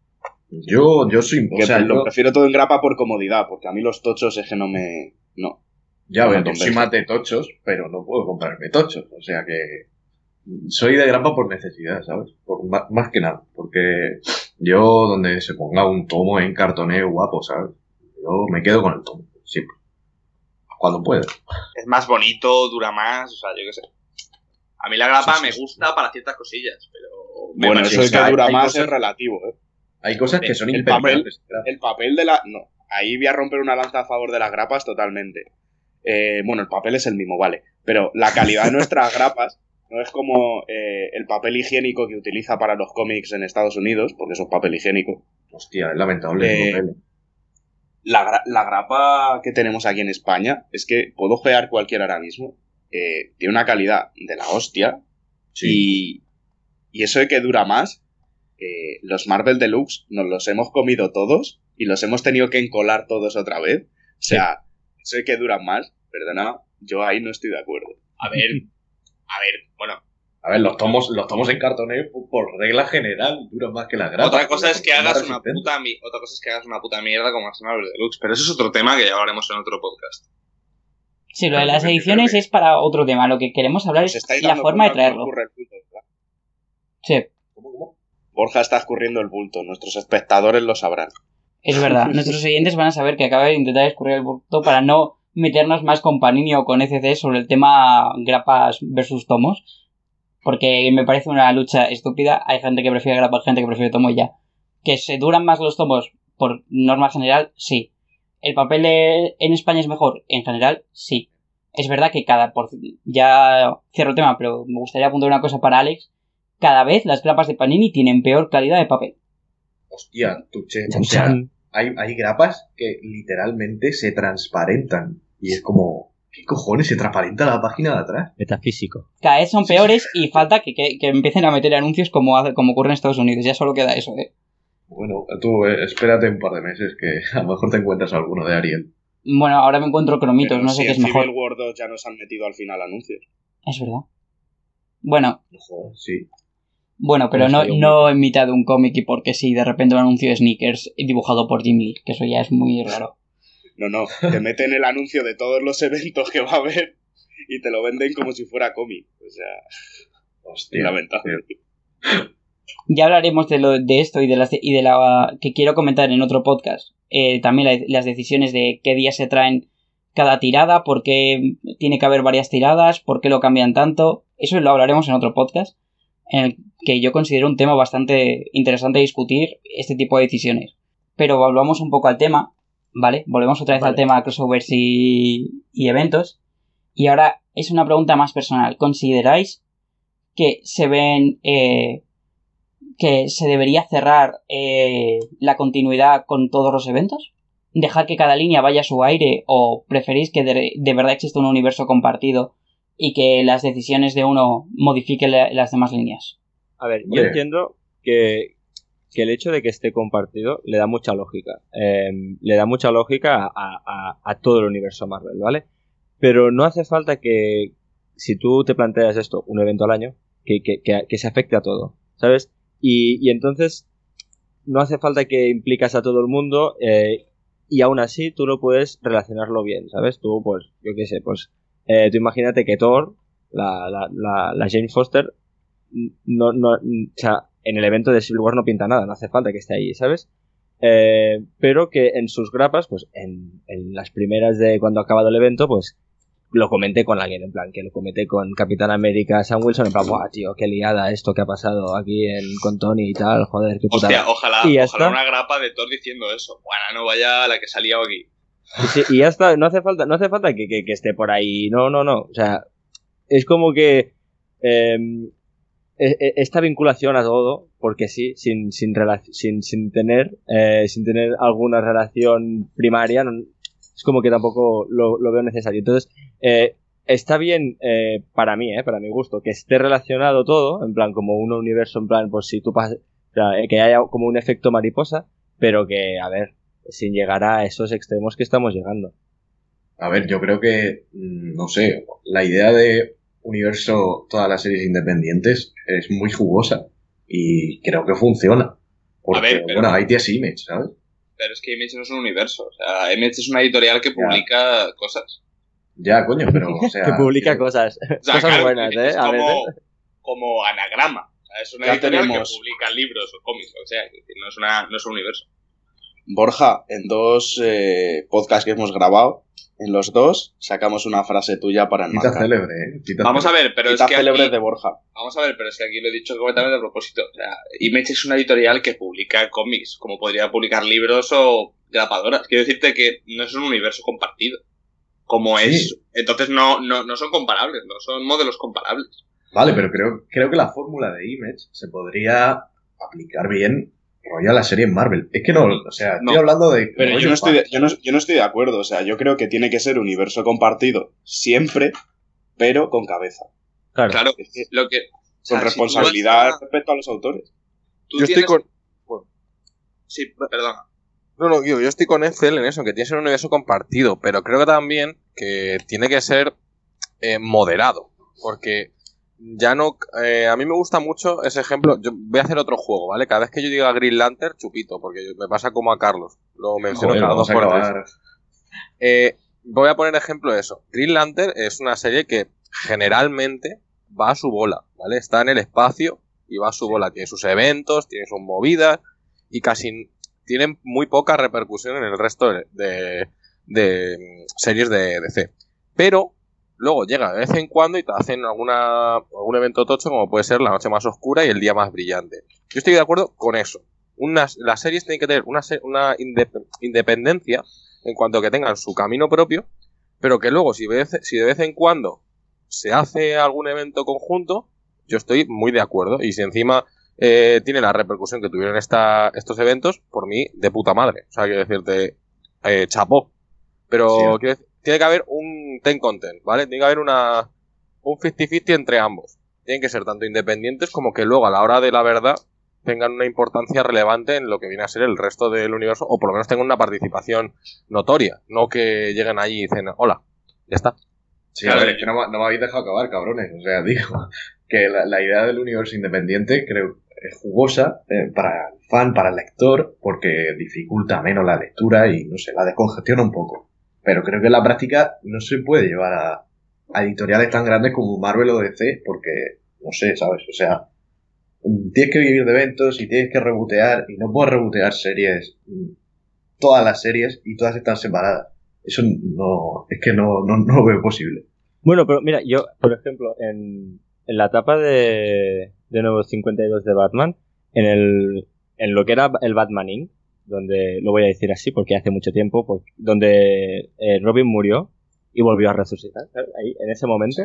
Yo soy... O sea, lo prefiero todo en grapa por comodidad, porque a mí los tochos es que no me... No. Ya, a ver, No yo soy más de tochos, pero no puedo comprarme tochos. O sea que... Soy de grapa por necesidad, ¿sabes? Más que nada. Porque yo, donde se ponga un tomo en cartoneo guapo, ¿sabes? Yo me quedo con el tomo, siempre. Cuando pueda. Es más bonito, dura más, o sea, yo qué sé. A mí la grapa Sí. me gusta para ciertas cosillas, pero... Bueno, Sí, eso de o sea, que dura hay más cosas- es relativo, ¿eh? Hay cosas que son El impermeables. El papel de la... No, ahí voy a romper una lanza a favor de las grapas totalmente. Bueno, el papel es el mismo, vale. Pero la calidad de nuestras grapas no es como el papel higiénico que utiliza para los cómics en Estados Unidos, porque eso es papel higiénico. Hostia, es lamentable ese papel. La grapa que tenemos aquí en España es que puedo ojear cualquiera ahora mismo. Tiene una calidad de la hostia. Sí. Y eso de que dura más, los Marvel Deluxe nos los hemos comido todos y los hemos tenido que encolar todos otra vez. O sea, eso de que duran más, perdona, yo ahí no estoy de acuerdo. A ver, bueno. A ver, los tomos en cartoneo, por regla general, duran más que las grapas. Otra cosa es que Son más hagas una resistentes. puta mierda como las Marvel Deluxe, pero eso es otro tema que ya hablaremos en otro podcast. Sí, lo de las Creo ediciones que- es para otro tema. Lo que queremos hablar Os es estáis la dando forma de cuenta que traerlo. ocurre el bulto, ¿verdad? Sí, ¿Cómo? Borja está escurriendo el bulto, nuestros espectadores lo sabrán. es verdad. Nuestros oyentes van a saber que acaba de intentar escurrir el bulto para no meternos más con Panini o con ECC sobre el tema grapas versus tomos. Porque me parece una lucha estúpida. Hay gente que prefiere grapa, gente que prefiere tomo y ya. Que se duran más los tomos por norma general, sí. ¿El papel en España es mejor? En general, sí. Es verdad que ya cierro el tema, pero me gustaría apuntar una cosa para Alex. Cada vez las grapas de Panini tienen peor calidad de papel. Hostia, tuche. Chan, O sea, chan. hay grapas que literalmente se transparentan. Y es como, ¿qué cojones? Se transparenta la página de atrás. Metafísico. Cada vez son peores y falta que empiecen a meter anuncios como ocurre en Estados Unidos. Ya solo queda eso, ¿eh? Bueno, tú espérate un par de meses que a lo mejor te encuentras alguno de Ariel. Bueno, ahora me encuentro cromitos, Pero no sé si qué es en mejor. Civil War 2 ya nos han metido al final anuncios. Es verdad. Bueno, Joder, sí. pero Pues hay no en mitad de un cómic y porque sí, de repente un anuncio de sneakers dibujado por Jim Lee, que eso ya es muy raro. No, te meten el anuncio de todos los eventos que va a haber y te lo venden como si fuera cómic. O sea, Hostia. lamentable. Ya hablaremos de esto y de la que quiero comentar en otro podcast. También las decisiones de qué días se traen cada tirada, por qué tiene que haber varias tiradas, por qué lo cambian tanto. Eso lo hablaremos en otro podcast, en el que yo considero un tema bastante interesante discutir este tipo de decisiones. Pero volvamos un poco al tema, ¿vale? Volvemos otra vez al tema de crossovers y eventos. Y ahora es una pregunta más personal. ¿Consideráis que se ven... que se debería cerrar la continuidad con todos los eventos? ¿Dejar que cada línea vaya a su aire? ¿O preferís que de verdad exista un universo compartido y que las decisiones de uno modifiquen las demás líneas? A ver, yo Hombre. entiendo que el hecho de que esté compartido le da mucha lógica. Le da mucha lógica a todo el universo Marvel, ¿vale? Pero no hace falta que, si tú te planteas esto, un evento al año, que se afecte a todo, ¿sabes? Y entonces no hace falta que implicas a todo el mundo y aún así tú lo puedes relacionarlo bien, ¿sabes? Tú, pues, yo qué sé, pues tú imagínate que Thor, la Jane Foster, o sea, en el evento de Civil War no pinta nada, no hace falta que esté ahí, ¿sabes? Pero que en sus grapas, pues en las primeras de cuando ha acabado el evento, pues lo comenté con alguien, en plan, que lo comenté con Capitán América, Sam Wilson, en plan, ¡buah, tío, qué liada esto que ha pasado aquí con Tony y tal! Joder, qué putada. Hostia, ojalá, Y ya ojalá está. una grapa de Thor diciendo eso. Bueno, no vaya la que salía aquí. Sí, y ya está, no hace falta que esté por ahí, no, o sea, es como que esta vinculación a todo, porque sí, sin tener alguna relación primaria, es como que tampoco lo veo necesario. Entonces, está bien para mí, para mi gusto, que esté relacionado todo, en plan, como un universo, en plan, pues si tú pasas, o sea, que haya como un efecto mariposa, pero que, a ver, sin llegar a esos extremos que estamos llegando. A ver, yo creo que, no sé, la idea de universo, todas las series independientes, es muy jugosa. Y creo que funciona. Porque, A ver, pero- bueno, hay Tía Image, ¿sabes? Pero es que Image no es un universo. O sea, Image es una editorial que publica cosas. Ya, coño, pero, o sea... que publica tío, cosas. O sea, Cosas claro, buenas, es A veces. como Anagrama. O sea, es una Ya editorial tenemos- que publica libros o cómics. O sea, es decir, no es un universo. Borja, en 2 podcasts que hemos grabado, en los 2 sacamos una frase tuya para Cita enmarcar. célebre, ¿eh? Cita Vamos a célebre. ver, pero es Citas que célebres aquí, de Borja. vamos a ver, pero es que aquí lo he dicho completamente a propósito. O sea, Image es una editorial que publica cómics, como podría publicar libros o grapadoras. Quiero decirte que no es un universo compartido. Como Sí. es. Entonces no son comparables, no son modelos comparables. Vale, pero creo que la fórmula de Image se podría aplicar bien rollo a la serie en Marvel. Es que no, o sea, estoy No. hablando de... Pero rollo yo no, estoy de, fans. yo no estoy de acuerdo. O sea, yo creo que tiene que ser universo compartido siempre, pero con cabeza. Claro. Claro, Es que lo que. con o sea, si responsabilidad tú vas a- respecto a los autores. tú Yo estoy tienes- con... Sí, perdona. No, yo estoy con Excel en eso, que tiene que ser un universo compartido, pero creo que también que tiene que ser moderado, porque ya no... a mí me gusta mucho ese ejemplo, yo voy a hacer otro juego, ¿vale? Cada vez que yo diga Green Lantern, chupito, porque me pasa como a Carlos, lo menciono Joder, cada vamos dos a por tres. acabar... Voy a poner ejemplo de eso. Green Lantern es una serie que generalmente va a su bola, ¿vale? Está en el espacio y va a su bola. Tiene sus eventos, tiene sus movidas y casi tienen muy poca repercusión en el resto de series de DC. Pero luego llega de vez en cuando y te hacen algún evento tocho como puede ser la noche más oscura y el día más brillante. Yo estoy de acuerdo con eso. Las series tienen que tener una independencia en cuanto a que tengan su camino propio, pero que luego si de vez en cuando se hace algún evento conjunto, yo estoy muy de acuerdo. Y si encima tiene la repercusión que tuvieron estos eventos, por mí, de puta madre. O sea, quiero decirte, chapó. Pero Sí. quiero decir, tiene que haber un ten content, ¿vale? Tiene que haber un 50-50 entre ambos. Tienen que ser tanto independientes como que luego a la hora de la verdad tengan una importancia relevante en lo que viene a ser el resto del universo, o por lo menos tengan una participación notoria, no que lleguen allí y dicen, hola, ya está. Sí, Claro, a ver, es que no me habéis dejado acabar, cabrones. O sea, digo que la idea del universo independiente creo es jugosa para el fan, para el lector, porque dificulta menos la lectura y, no sé, la descongestiona un poco. Pero creo que en la práctica no se puede llevar a editoriales tan grandes como Marvel o DC, porque, no sé, ¿sabes? O sea, tienes que vivir de eventos y tienes que rebotear, y no puedes rebotear series, todas las series, y todas están separadas. Eso no, es que no lo veo posible. Bueno, pero mira, yo, por ejemplo, en la etapa de Nuevos 52 de Batman, en lo que era el Batman Inc., donde, lo voy a decir así porque hace mucho tiempo, donde Robin murió y volvió a resucitar, ¿sabes? Ahí, en ese momento.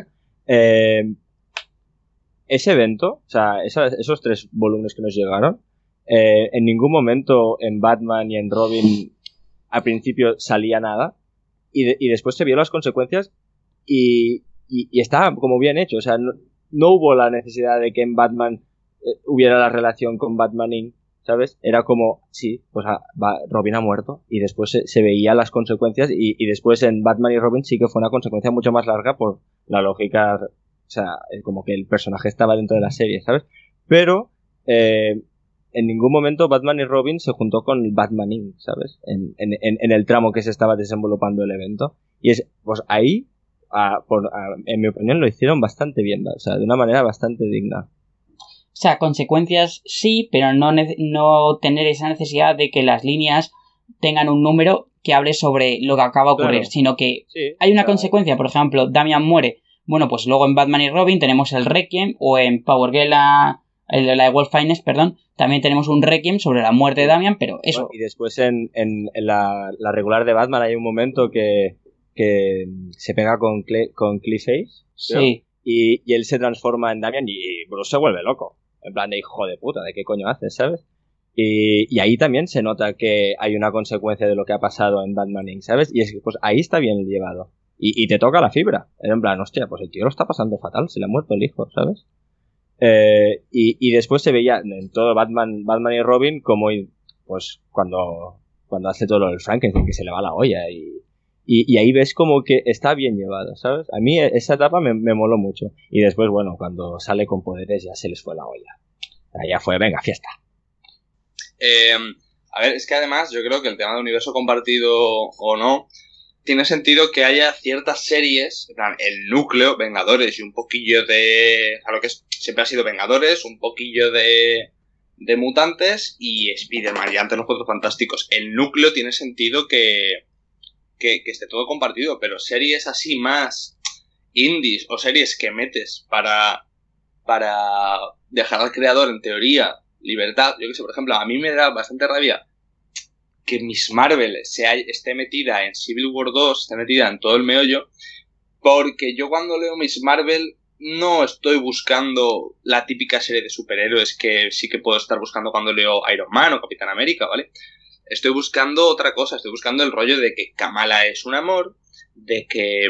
Ese evento, o sea, esos 3 volúmenes que nos llegaron, en ningún momento en Batman y en Robin al principio salía nada y después se vio las consecuencias y estaba como bien hecho, o sea, no hubo la necesidad de que en Batman hubiera la relación con Batman Inc., ¿sabes? Era como, sí, pues Robin ha muerto y después se veían las consecuencias y después en Batman y Robin sí que fue una consecuencia mucho más larga por la lógica, o sea, como que el personaje estaba dentro de la serie, ¿sabes? Pero en ningún momento Batman y Robin se juntó con Batman Inc., ¿sabes? En el tramo que se estaba desenvolupando el evento. Y pues ahí, en mi opinión, lo hicieron bastante bien, o sea, de una manera bastante digna. O sea, consecuencias sí, pero no tener esa necesidad de que las líneas tengan un número que hable sobre lo que acaba de ocurrir, Claro. sino que Sí, hay una o sea, consecuencia. Por ejemplo, Damian muere. Bueno, pues luego en Batman y Robin tenemos el Requiem, o en Power Girl, la de Wolf Finest, perdón, también tenemos un Requiem sobre la muerte de Damian, pero eso... Y después en la regular de Batman hay un momento que se pega con Clayface, Sí. y él se transforma en Damian y Bruce se vuelve loco. En plan de hijo de puta, ¿de qué coño haces, sabes? Y ahí también se nota que hay una consecuencia de lo que ha pasado en Batman Inc., ¿sabes? Y es que pues ahí está bien llevado. Y te toca la fibra. En plan, hostia, pues el tío lo está pasando fatal, se le ha muerto el hijo, ¿sabes? Y después se veía en todo Batman y Robin como pues cuando hace todo lo del Frankenstein, que se le va la olla Y ahí ves como que está bien llevado, ¿sabes? A mí esa etapa me moló mucho. Y después, bueno, cuando sale con poderes ya se les fue la olla. Ya fue, venga, fiesta. A ver, es que además yo creo que el tema de universo compartido o no, tiene sentido que haya ciertas series, en plan, el núcleo, Vengadores y un poquillo de... A lo que siempre ha sido Vengadores, un poquillo de Mutantes y Spider-Man y antes los Cuatro Fantásticos. El núcleo tiene sentido que esté todo compartido, pero series así más indies o series que metes para dejar al creador, en teoría, libertad. Yo que sé, por ejemplo, a mí me da bastante rabia que Miss Marvel esté metida en Civil War 2, esté metida en todo el meollo, porque yo cuando leo Miss Marvel no estoy buscando la típica serie de superhéroes que sí que puedo estar buscando cuando leo Iron Man o Capitán América, ¿vale? Estoy buscando otra cosa, estoy buscando el rollo de que Kamala es un amor, de que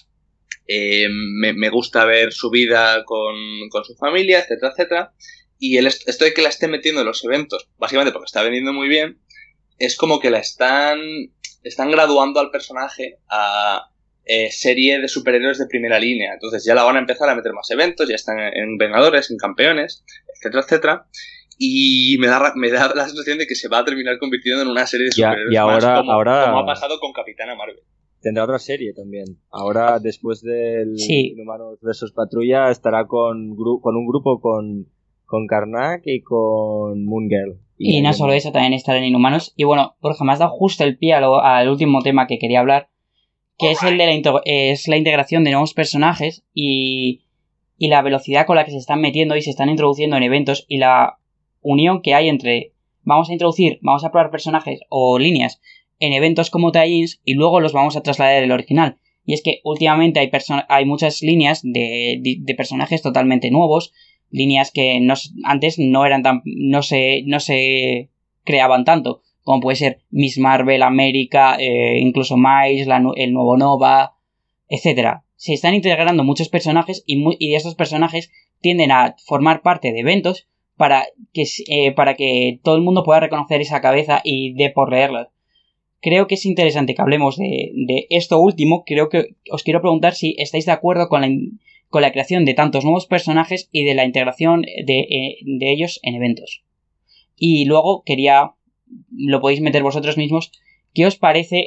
me gusta ver su vida con su familia, etcétera, etcétera. Y esto de que la esté metiendo en los eventos, básicamente porque está vendiendo muy bien, es como que la están graduando al personaje a serie de superhéroes de primera línea. Entonces ya la van a empezar a meter más eventos, ya están en Vengadores, en Campeones, etcétera, etcétera. Y me da la sensación de que se va a terminar convirtiendo en una serie de superhéroes y ahora, más como ha pasado con Capitana Marvel. Tendrá otra serie también. Ahora, después del Inhumanos vs Patrulla, estará con un grupo con Karnak y con Moon Girl. Y no solo eso, también estará en Inhumanos. Y bueno, Borja, me has dado justo el pie al último tema que quería hablar, que es el de la integración de nuevos personajes y la velocidad con la que se están metiendo y se están introduciendo en eventos y la unión que hay entre vamos a probar personajes o líneas en eventos como tie-ins y luego los vamos a trasladar al original. Y es que últimamente hay muchas líneas de personajes totalmente nuevos, líneas que antes no eran no se creaban tanto, como puede ser Miss Marvel, América, incluso Miles, el nuevo Nova, etcétera. Se están integrando muchos personajes y estos personajes tienden a formar parte de eventos para que todo el mundo pueda reconocer esa cabeza y de por leerla. Creo que es interesante que hablemos de esto último. Creo que os quiero preguntar si estáis de acuerdo con la creación de tantos nuevos personajes y de la integración de ellos en eventos. Y luego lo podéis meter vosotros mismos, ¿qué os parece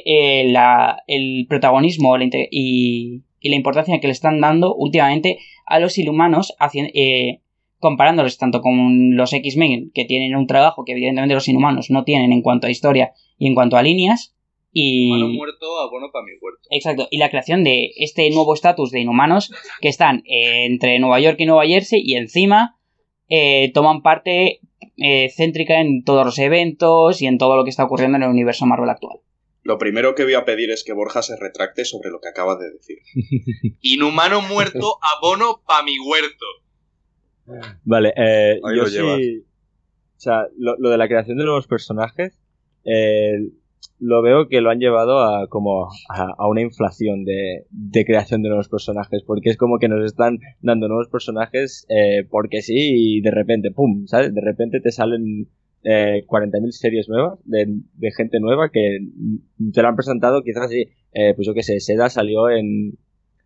el protagonismo y la importancia que le están dando últimamente a los Inhumanos, comparándolos tanto con los X-Men, que tienen un trabajo que evidentemente los Inhumanos no tienen en cuanto a historia y en cuanto a líneas? Humano muerto, abono para mi huerto. Exacto, y la creación de este nuevo estatus de Inhumanos que están entre Nueva York y Nueva Jersey y encima toman parte céntrica en todos los eventos y en todo lo que está ocurriendo en el universo Marvel actual. Lo primero que voy a pedir es que Borja se retracte sobre lo que acaba de decir. Inhumano muerto, abono para mi huerto. Vale, Ahí yo lo sí... llevas. O sea, lo de la creación de nuevos personajes, lo veo que lo han llevado a una inflación de creación de nuevos personajes, porque es como que nos están dando nuevos personajes porque sí, y de repente, ¡pum!, ¿sabes? De repente te salen 40.000 series nuevas de gente nueva que te lo han presentado quizás así, pues yo qué sé, Seda salió en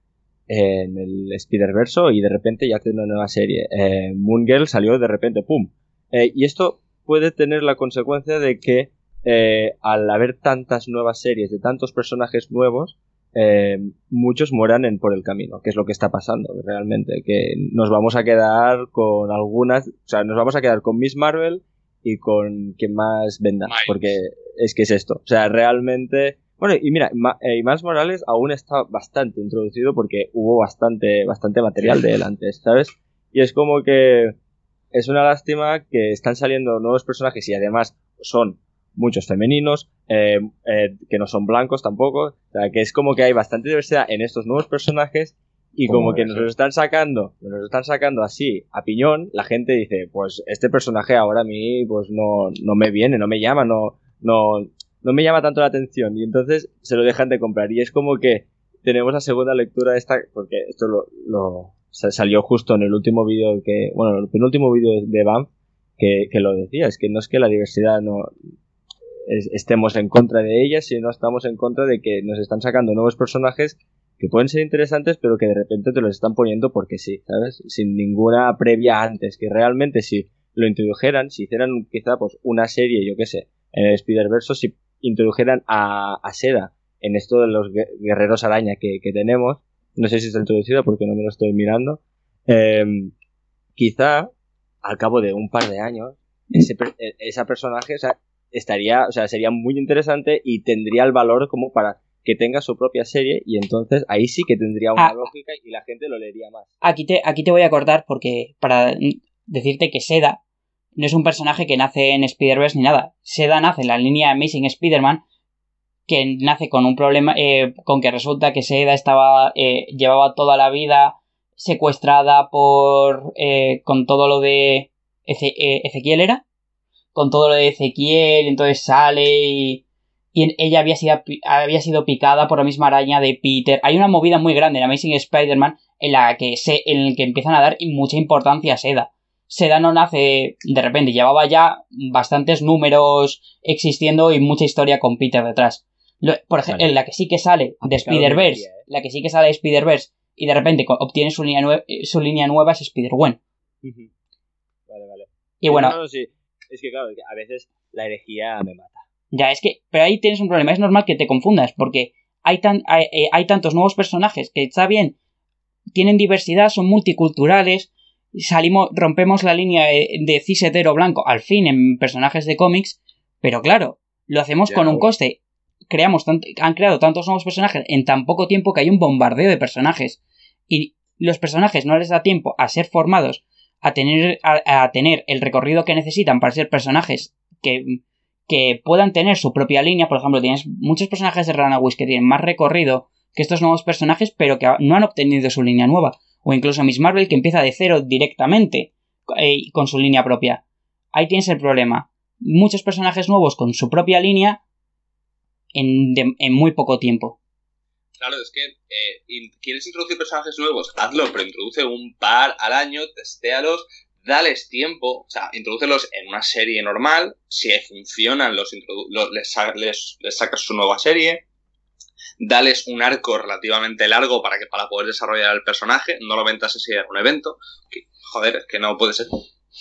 el Spider-Verse y de repente ya tiene una nueva serie. Moon Girl salió de repente, ¡pum! Y esto puede tener la consecuencia de que al haber tantas nuevas series de tantos personajes nuevos, muchos mueran por el camino, que es lo que está pasando realmente, que nos vamos a quedar con algunas, o sea, nos vamos a quedar con Miss Marvel y con quien más venda, porque es que es esto, o sea, realmente... Bueno, y mira, Miles Morales aún está bastante introducido porque hubo bastante material de él antes, ¿sabes? Y es como que es una lástima que están saliendo nuevos personajes y además son muchos femeninos, que no son blancos tampoco, o sea, que es como que hay bastante diversidad en estos nuevos personajes y como que nos los están sacando así a piñón. La gente dice, pues este personaje ahora a mí pues no me viene, no me llama, no me llama tanto la atención y entonces se lo dejan de comprar y es como que tenemos la segunda lectura de esta, porque esto salió justo en el último vídeo el penúltimo vídeo de BAMF que lo decía, es que no es que la diversidad no estemos en contra de ellas, sino estamos en contra de que nos están sacando nuevos personajes que pueden ser interesantes, pero que de repente te los están poniendo porque sí, ¿sabes? Sin ninguna previa antes, que realmente si lo introdujeran, si hicieran quizá pues una serie, yo qué sé, en el Spider-Verse, si introdujeran a Seda en esto de los guerreros araña que tenemos, no sé si está introducido porque no me lo estoy mirando, quizá al cabo de un par de años esa personaje, o sea, estaría, o sea, sería muy interesante y tendría el valor como para que tenga su propia serie, y entonces ahí sí que tendría una lógica y la gente lo leería más. Aquí te voy a cortar porque para decirte que Seda no es un personaje que nace en Spider-Verse ni nada. Seda nace en la línea Amazing Spider-Man, que nace con un problema, con que resulta que Seda llevaba toda la vida secuestrada con todo lo de Ezequiel, ¿era? Con todo lo de Ezequiel, entonces sale y ella había sido picada por la misma araña de Peter. Hay una movida muy grande en Amazing Spider-Man en el que empiezan a dar mucha importancia a Seda. Seda no nace de repente, llevaba ya bastantes números existiendo y mucha historia con Peter detrás. Por ejemplo, en la que sí que sale de Spider-Verse, la que sí que sale de Spider-Verse y de repente obtiene su línea nueva es Spider-Gwen. Vale. Y bueno, no, sí. Es que claro, a veces la herejía me mata. Ya, pero ahí tienes un problema. Es normal que te confundas, porque hay tantos nuevos personajes que está bien, tienen diversidad, son multiculturales, rompemos la línea de cis hetero blanco, al fin, en personajes de cómics, pero claro, lo hacemos con un coste. Han creado tantos nuevos personajes en tan poco tiempo que hay un bombardeo de personajes. Y los personajes no les da tiempo a ser formados, a tener el recorrido que necesitan para ser personajes que puedan tener su propia línea. Por ejemplo, tienes muchos personajes de Runaways que tienen más recorrido que estos nuevos personajes, pero que no han obtenido su línea nueva. O incluso Miss Marvel, que empieza de cero directamente con su línea propia. Ahí tienes el problema. Muchos personajes nuevos con su propia línea en muy poco tiempo. Claro, es que ¿quieres introducir personajes nuevos? Hazlo, pero introduce un par al año, testéalos, dales tiempo, o sea, introdúcelos en una serie normal, si funcionan les sacas su nueva serie, dales un arco relativamente largo para poder desarrollar el personaje, no lo ventas así en un evento, que, joder, es que no puede ser.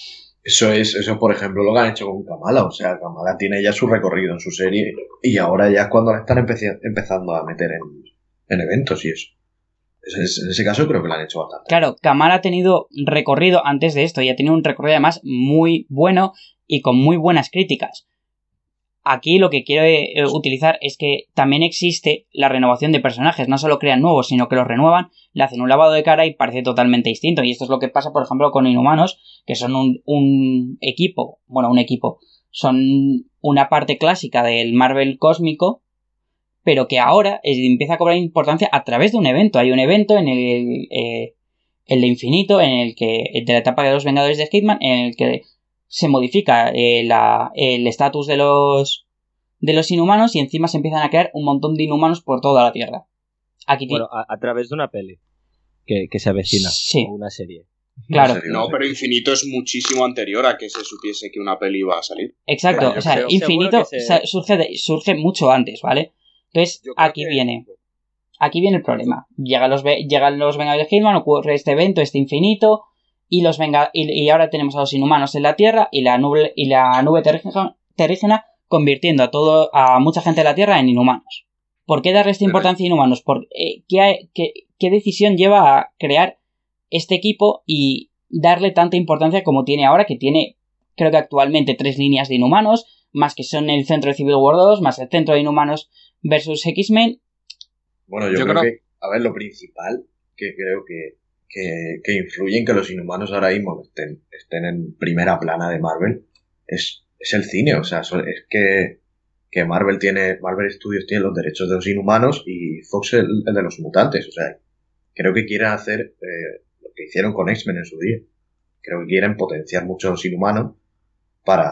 Eso, por ejemplo, lo que han hecho con Kamala. O sea, Kamala tiene ya su recorrido en su serie y ahora ya es cuando la están empezando a meter en eventos y eso. En ese caso creo que lo han hecho bastante. Claro, Kamala ha tenido recorrido antes de esto y ha tenido un recorrido además muy bueno y con muy buenas críticas. Aquí lo que quiero utilizar es que también existe la renovación de personajes. No solo crean nuevos, sino que los renuevan, le hacen un lavado de cara y parece totalmente distinto. Y esto es lo que pasa, por ejemplo, con Inhumanos, que son un equipo. Bueno, un equipo. Son una parte clásica del Marvel cósmico, pero que ahora empieza a cobrar importancia a través de un evento. Hay un evento en el de Infinito, de la etapa de los Vengadores de Hitman, en el que se modifica el estatus de los inhumanos y encima se empiezan a crear un montón de inhumanos por toda la Tierra. Bueno, a través de una peli que se avecina, sí. O una serie. Claro. No, pero Infinito es muchísimo anterior a que se supiese que una peli iba a salir. Exacto, claro, o sea, Infinito surge mucho antes, ¿vale? Entonces, aquí viene el problema. Llegan los Vengadores de Hitman, ocurre este evento, este Infinito, y ahora tenemos a los inhumanos en la Tierra y la nube terrígena convirtiendo a mucha gente de la Tierra en inhumanos. ¿Por qué darle esta importancia a inhumanos? ¿Qué decisión lleva a crear este equipo y darle tanta importancia como tiene ahora, que tiene, creo que actualmente 3 líneas de inhumanos, más que son el centro de Civil War 2, más el centro de inhumanos versus X-Men? Bueno, yo creo que, a ver, lo principal que creo que influye en que los inhumanos ahora mismo estén en primera plana de Marvel es el cine. O sea, es que Marvel Studios tiene los derechos de los inhumanos y Fox el de los mutantes. O sea, creo que quieren hacer lo que hicieron con X-Men en su día. Creo que quieren potenciar mucho a los inhumanos para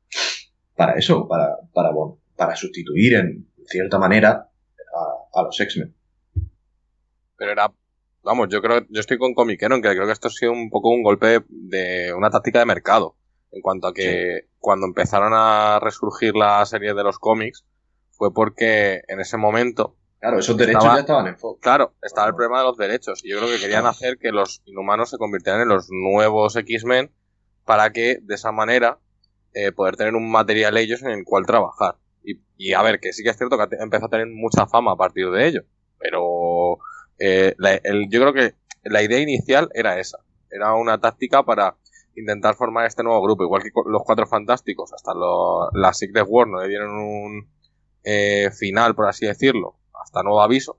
eso, para sustituir en cierta manera a los X-Men. Pero yo estoy con Comiquero en que creo que esto ha sido un poco un golpe de una táctica de mercado. en cuanto a que cuando empezaron a resurgir la serie de los cómics, fue porque en ese momento... Claro, esos derechos ya estaban en foco. Claro, estaba el problema de los derechos. Y yo creo que querían hacer que los Inhumanos se convirtieran en los nuevos X-Men para que, de esa manera, poder tener un material ellos en el cual trabajar. Y a ver, que sí que es cierto que empezó a tener mucha fama a partir de ello. Pero yo creo que la idea inicial era esa. Era una táctica para intentar formar este nuevo grupo. Igual que los Cuatro Fantásticos, hasta la Secret War no le dieron un final, por así decirlo, hasta nuevo aviso.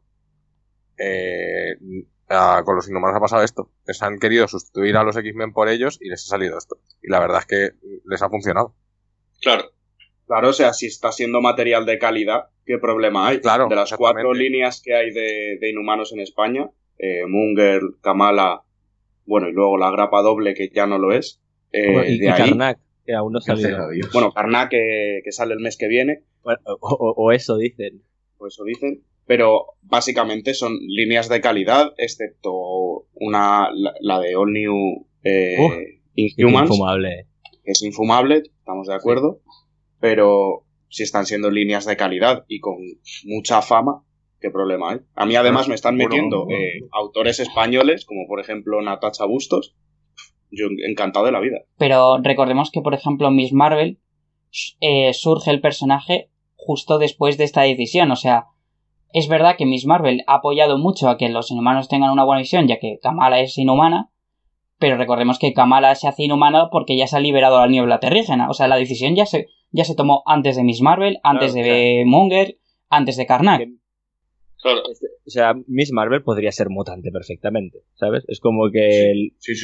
Con los Inhumanos ha pasado esto. Les han querido sustituir a los X-Men por ellos y les ha salido esto. Y la verdad es que les ha funcionado. Claro. Claro, o sea, si está siendo material de calidad, ¿qué problema hay? Claro, de las 4 líneas que hay de Inhumanos en España, Munger, Kamala, bueno, y luego la grapa doble, que ya no lo es. Y de ahí, Karnak, que aún no ha salido. Bueno, Karnak, que sale el mes que viene. Bueno, o eso dicen. O eso dicen. Pero básicamente son líneas de calidad, excepto la de All New Inhumans. Infumable. Que es infumable, estamos de acuerdo. Pero si están siendo líneas de calidad y con mucha fama, ¿qué problema hay? A mí además me están metiendo autores españoles, como por ejemplo Natasha Bustos. Yo encantado de la vida. Pero recordemos que, por ejemplo, Miss Marvel surge el personaje justo después de esta decisión. O sea, es verdad que Miss Marvel ha apoyado mucho a que los inhumanos tengan una buena visión, ya que Kamala es inhumana, pero recordemos que Kamala se hace inhumana porque ya se ha liberado la niebla terrígena. O sea, la decisión ya se tomó antes de Miss Marvel, antes de Munger, antes de Karnak. Claro. O sea, Miss Marvel podría ser mutante perfectamente, ¿sabes? Es como que... Sí,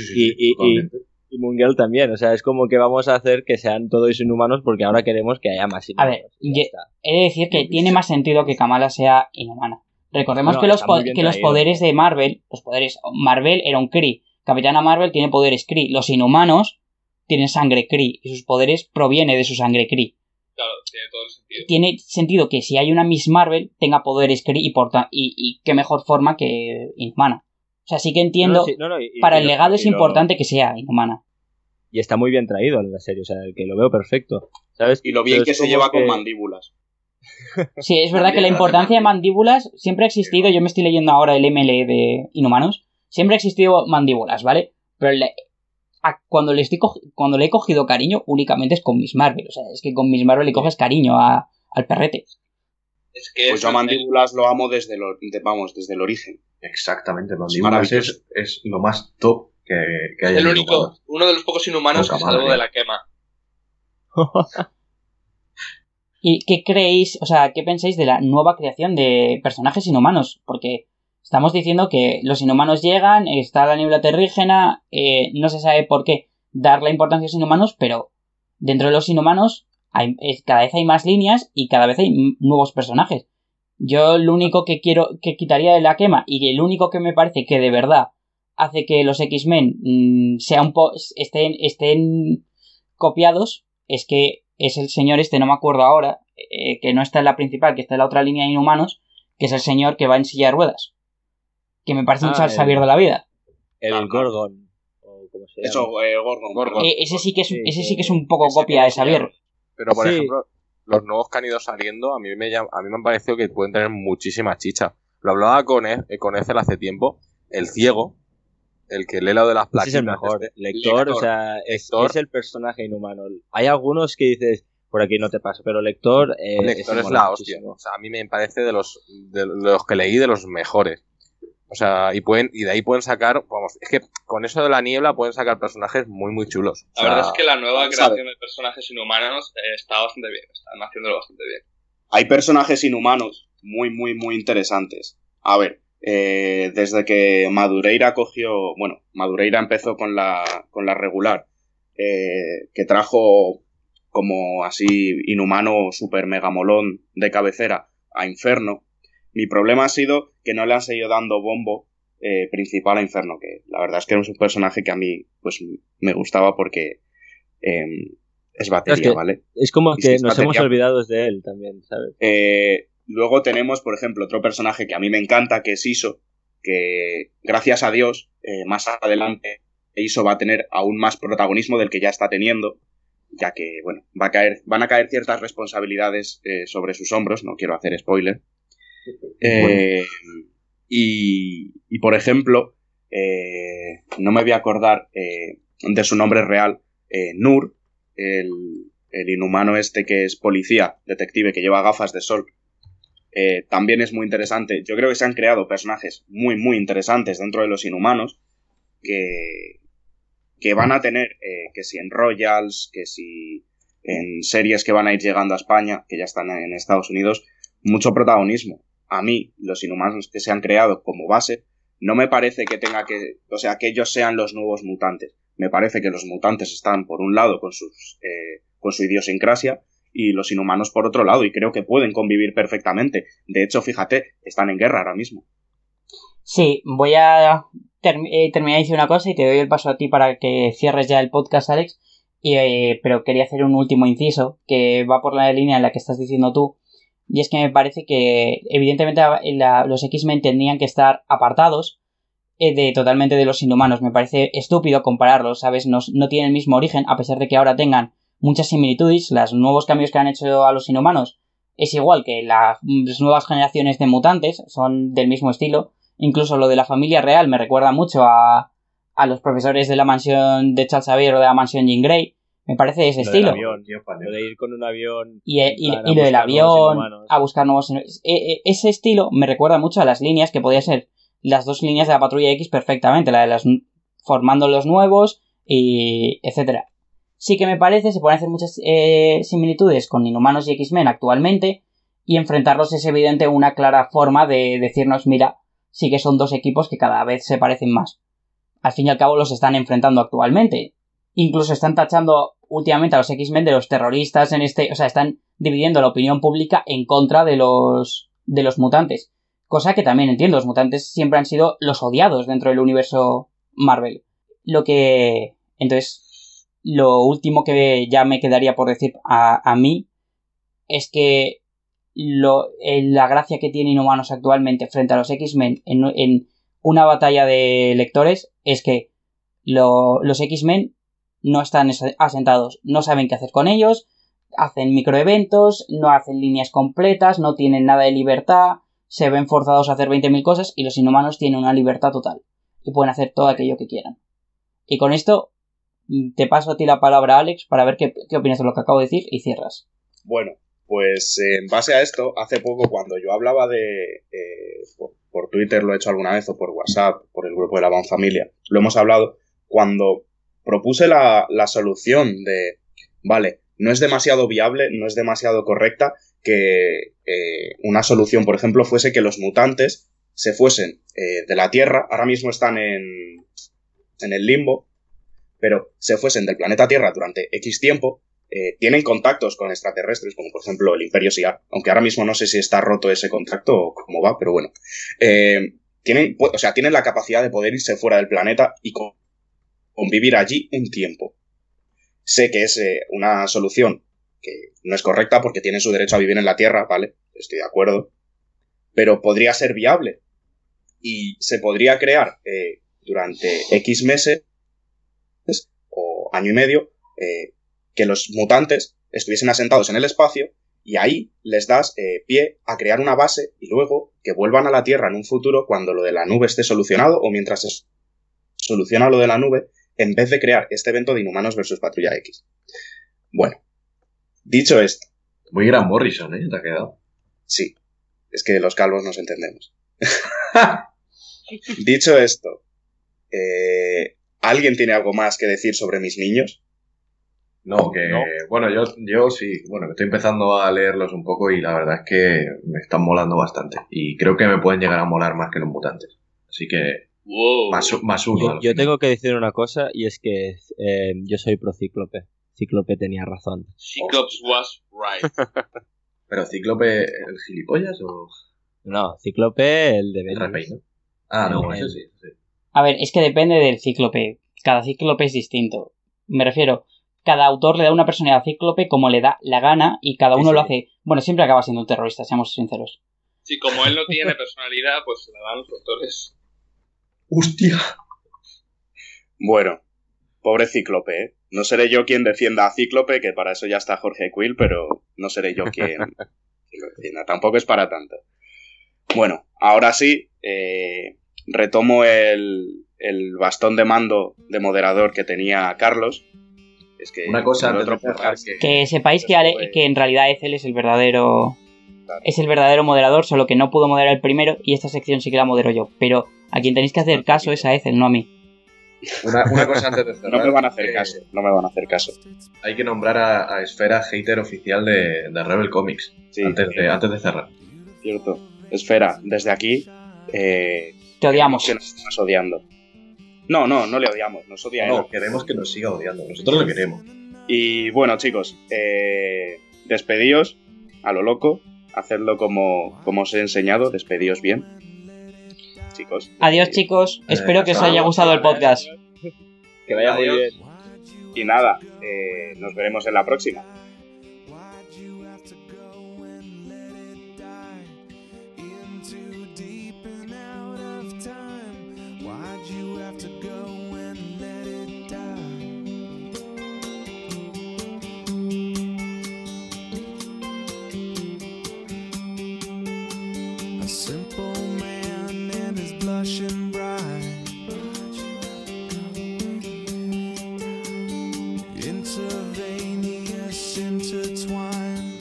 y Munger también, o sea, es como que vamos a hacer que sean todos inhumanos porque ahora queremos que haya más inhumanos. A ver, he de decir que tiene más sentido que Kamala sea inhumana. Recordemos que los poderes de Marvel, Marvel era un Kree, Capitana Marvel tiene poderes Kree, los inhumanos tienen sangre Kree y sus poderes provienen de su sangre Kree. Claro, tiene todo el sentido. Tiene sentido que si hay una Miss Marvel tenga poderes Kree y qué mejor forma que inhumana. O sea, sí que entiendo, para el legado es importante que sea inhumana. Y está muy bien traído en la serie, o sea, que lo veo perfecto, ¿sabes? Y lo bien que se lleva con mandíbulas. Sí, es verdad que la importancia de mandíbulas siempre ha existido. Yo me estoy leyendo ahora el ML de Inhumanos. Siempre ha existido mandíbulas, ¿vale? Pero cuando le he cogido cariño únicamente es con Miss Marvel. O sea, es que con Miss Marvel le coges cariño al perrete. Es que pues yo a mandíbulas lo amo desde el origen. Exactamente, mandíbulas es lo más top que hay. Es uno de los pocos inhumanos que salvo de la quema. ¿Y qué creéis, o sea, qué pensáis de la nueva creación de personajes inhumanos? Porque estamos diciendo que los inhumanos llegan, está la niebla terrígena, no se sabe por qué dar la importancia a los inhumanos, pero dentro de los inhumanos cada vez hay más líneas y cada vez hay nuevos personajes. Yo lo único que quitaría de la quema y el único que me parece que de verdad hace que los X-Men estén copiados es que es el señor no me acuerdo ahora, que no está en la principal, que está en la otra línea de inhumanos, que es el señor que va en silla de ruedas. Que me parece un Charles Xavier de la vida. El Gorgon. O ¿cómo se llama? Eso, Gorgon. Ese sí que es un poco copia de Xavier. Pero, por ejemplo, los nuevos que han ido saliendo, a mí me han parecido que pueden tener muchísima chicha. Lo hablaba con Ethel hace tiempo, el ciego, el que lee lo de las plaquitas. Es el mejor. Lector, o sea, es el personaje inhumano. Hay algunos que dices, por aquí no te paso, pero Lector es la hostia. O sea, a mí me parece de los que leí de los mejores. O sea, y de ahí pueden sacar, vamos, es que con eso de la niebla pueden sacar personajes muy, muy chulos. La verdad es que la nueva creación de personajes inhumanos está bastante bien, están haciéndolo bastante bien. Hay personajes inhumanos muy, muy, muy interesantes. A ver, desde que Madureira Madureira empezó con la regular, que trajo como así inhumano super mega molón de cabecera a Inferno. Mi problema ha sido que no le han seguido dando bombo principal a Inferno, que la verdad es que es un personaje que a mí pues me gustaba porque es batería, ¿vale? Es como que nos hemos olvidado de él también, ¿sabes? Luego tenemos, por ejemplo, otro personaje que a mí me encanta, que es Iso, que gracias a Dios, más adelante Iso va a tener aún más protagonismo del que ya está teniendo, ya que, bueno, van a caer ciertas responsabilidades sobre sus hombros, no quiero hacer spoiler. Y por ejemplo, no me voy a acordar de su nombre real, Nur, el inhumano este que es policía, detective, que lleva gafas de sol, también es muy interesante. Yo creo que se han creado personajes muy, muy interesantes dentro de los inhumanos que van a tener, que si en Royals, que si en series que van a ir llegando a España, que ya están en Estados Unidos, mucho protagonismo. A mí, los inhumanos que se han creado como base, no me parece que que ellos sean los nuevos mutantes. Me parece que los mutantes están, por un lado, con su idiosincrasia, y los inhumanos por otro lado, y creo que pueden convivir perfectamente. De hecho, fíjate, están en guerra ahora mismo. Sí, voy a terminar de decir una cosa y te doy el paso a ti para que cierres ya el podcast, Alex. Pero quería hacer un último inciso que va por la línea en la que estás diciendo tú. Y es que me parece que, evidentemente, los X-Men tendrían que estar apartados totalmente de los inhumanos. Me parece estúpido compararlos, ¿sabes? No tienen el mismo origen, a pesar de que ahora tengan muchas similitudes. Los nuevos cambios que han hecho a los inhumanos es igual que las nuevas generaciones de mutantes, son del mismo estilo. Incluso lo de la familia real me recuerda mucho a los profesores de la mansión de Charles Xavier o de la mansión Jean Grey. Me parece de ese estilo. Lo de ir con un avión. Y lo del avión, a buscar nuevos. Ese estilo me recuerda mucho a las líneas que podía ser las dos líneas de la Patrulla X perfectamente. La de las formando los nuevos y etcétera. Sí que me parece, se pueden hacer muchas similitudes con Inhumanos y X-Men actualmente. Y enfrentarlos es evidente una clara forma de decirnos, mira, sí que son dos equipos que cada vez se parecen más. Al fin y al cabo los están enfrentando actualmente. Incluso están tachando últimamente a los X-Men de los terroristas o sea, están dividiendo la opinión pública en contra de los mutantes. Cosa que también entiendo, los mutantes siempre han sido los odiados dentro del universo Marvel. Entonces, lo último que ya me quedaría por decir a mí es que la gracia que tiene Inhumanos actualmente frente a los X-Men en una batalla de lectores es que los X-Men no están asentados, no saben qué hacer con ellos, hacen microeventos, no hacen líneas completas, no tienen nada de libertad, se ven forzados a hacer 20.000 cosas, y los Inhumanos tienen una libertad total y pueden hacer todo aquello que quieran. Y con esto te paso a ti la palabra, Alex, para ver qué opinas de lo que acabo de decir y cierras. Bueno, pues en base a esto, hace poco cuando yo hablaba por Twitter, lo he hecho alguna vez, o por WhatsApp, por el grupo de la Banfamilia, lo hemos hablado, cuando propuse la solución de, vale, no es demasiado viable, no es demasiado correcta que una solución, por ejemplo, fuese que los mutantes se fuesen de la Tierra, ahora mismo están en el limbo, pero se fuesen del planeta Tierra durante X tiempo, tienen contactos con extraterrestres, como por ejemplo el Imperio Shi'ar, aunque ahora mismo no sé si está roto ese contacto o cómo va, pero bueno. Tienen la capacidad de poder irse fuera del planeta y convivir allí un tiempo. Sé que es una solución que no es correcta porque tienen su derecho a vivir en la Tierra, ¿vale? Estoy de acuerdo. Pero podría ser viable. Y se podría crear durante X meses o año y medio que los mutantes estuviesen asentados en el espacio y ahí les das pie a crear una base y luego que vuelvan a la Tierra en un futuro cuando lo de la nube esté solucionado o mientras se soluciona lo de la nube, en vez de crear este evento de Inhumanos versus Patrulla X. Bueno, dicho esto... Muy Grant Morrison, ¿eh? ¿Te ha quedado? Sí, es que los calvos nos entendemos. Dicho esto, ¿alguien tiene algo más que decir sobre mis niños? No, bueno, yo sí, bueno, estoy empezando a leerlos un poco y la verdad es que me están molando bastante. Y creo que me pueden llegar a molar más que los mutantes. Así que... Wow. Más uno. Yo tengo que decir una cosa y es que yo soy pro Cíclope. Cíclope tenía razón. Cyclops was right. ¿Pero Cíclope el gilipollas o...? No, Cíclope el de Bendis. ¿No? Ah, no, eso sí. A ver, es que depende del Cíclope. Cada Cíclope es distinto. Me refiero, cada autor le da una personalidad a Cíclope como le da la gana y cada uno lo hace... Bueno, siempre acaba siendo un terrorista, seamos sinceros. Sí, como él no tiene personalidad, pues se la dan los autores. ¡Hostia! Bueno, Pobre Cíclope, ¿eh? No seré yo quien defienda a Cíclope, que para eso ya está Jorge Quill, pero no seré yo quien lo defienda. Tampoco es para tanto. Bueno, ahora sí, retomo el bastón de mando de moderador que tenía Carlos. Es que Una cosa antes de otro cerrar, Que sepáis que en realidad Ethel es el verdadero... Claro. Es el verdadero moderador, solo que no pudo moderar el primero y esta sección sí que la modero yo. Pero a quien tenéis que hacer caso es a Ethel, no a mí. Una cosa antes de cerrar. No me van a hacer caso, no me van a hacer caso. Hay que nombrar a Esfera hater oficial de Rebel Comics. Sí, antes de cerrar. cierto. Esfera, desde aquí... Te odiamos. Que nos estás odiando. No le odiamos, nos odia él. No, queremos que nos siga odiando. Nosotros lo queremos. Y bueno, chicos, despedíos a lo loco, hacedlo como os he enseñado, despedíos bien. Chicos. Adiós, chicos. Espero que os haya gustado el podcast. Que vaya muy bien. Y nada, nos veremos en la próxima. A simple man and his blushing bride, intravenous, intertwined,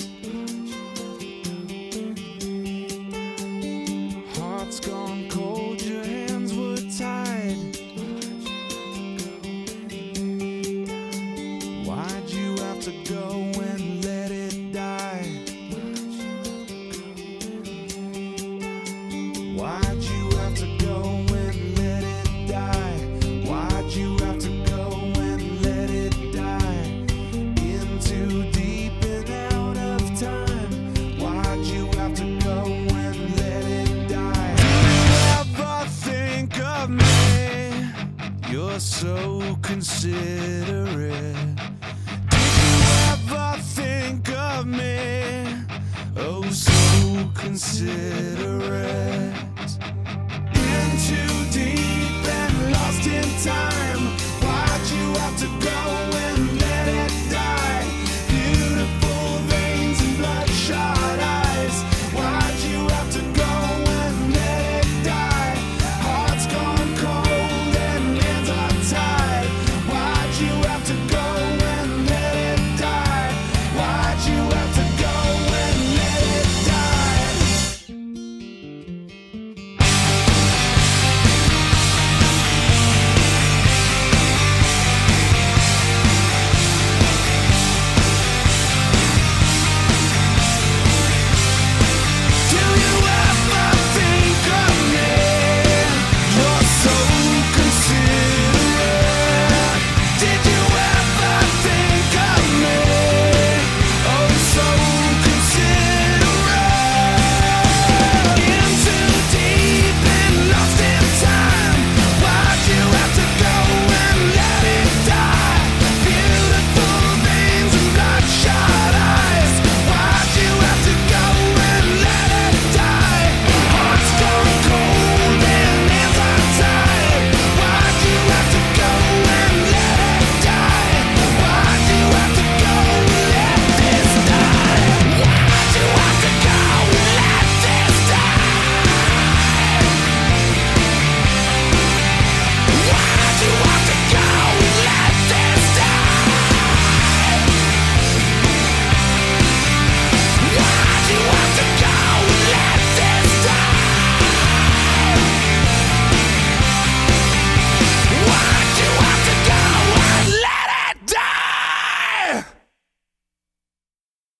hearts gone cold, your hands were tied. Why'd you have to go and let it die? Why'd you have to go and let it die? Why'd you have to go and let it die? Into deep and out of time. Why'd you have to go and let it die? Do you ever think of me? You're so considerate.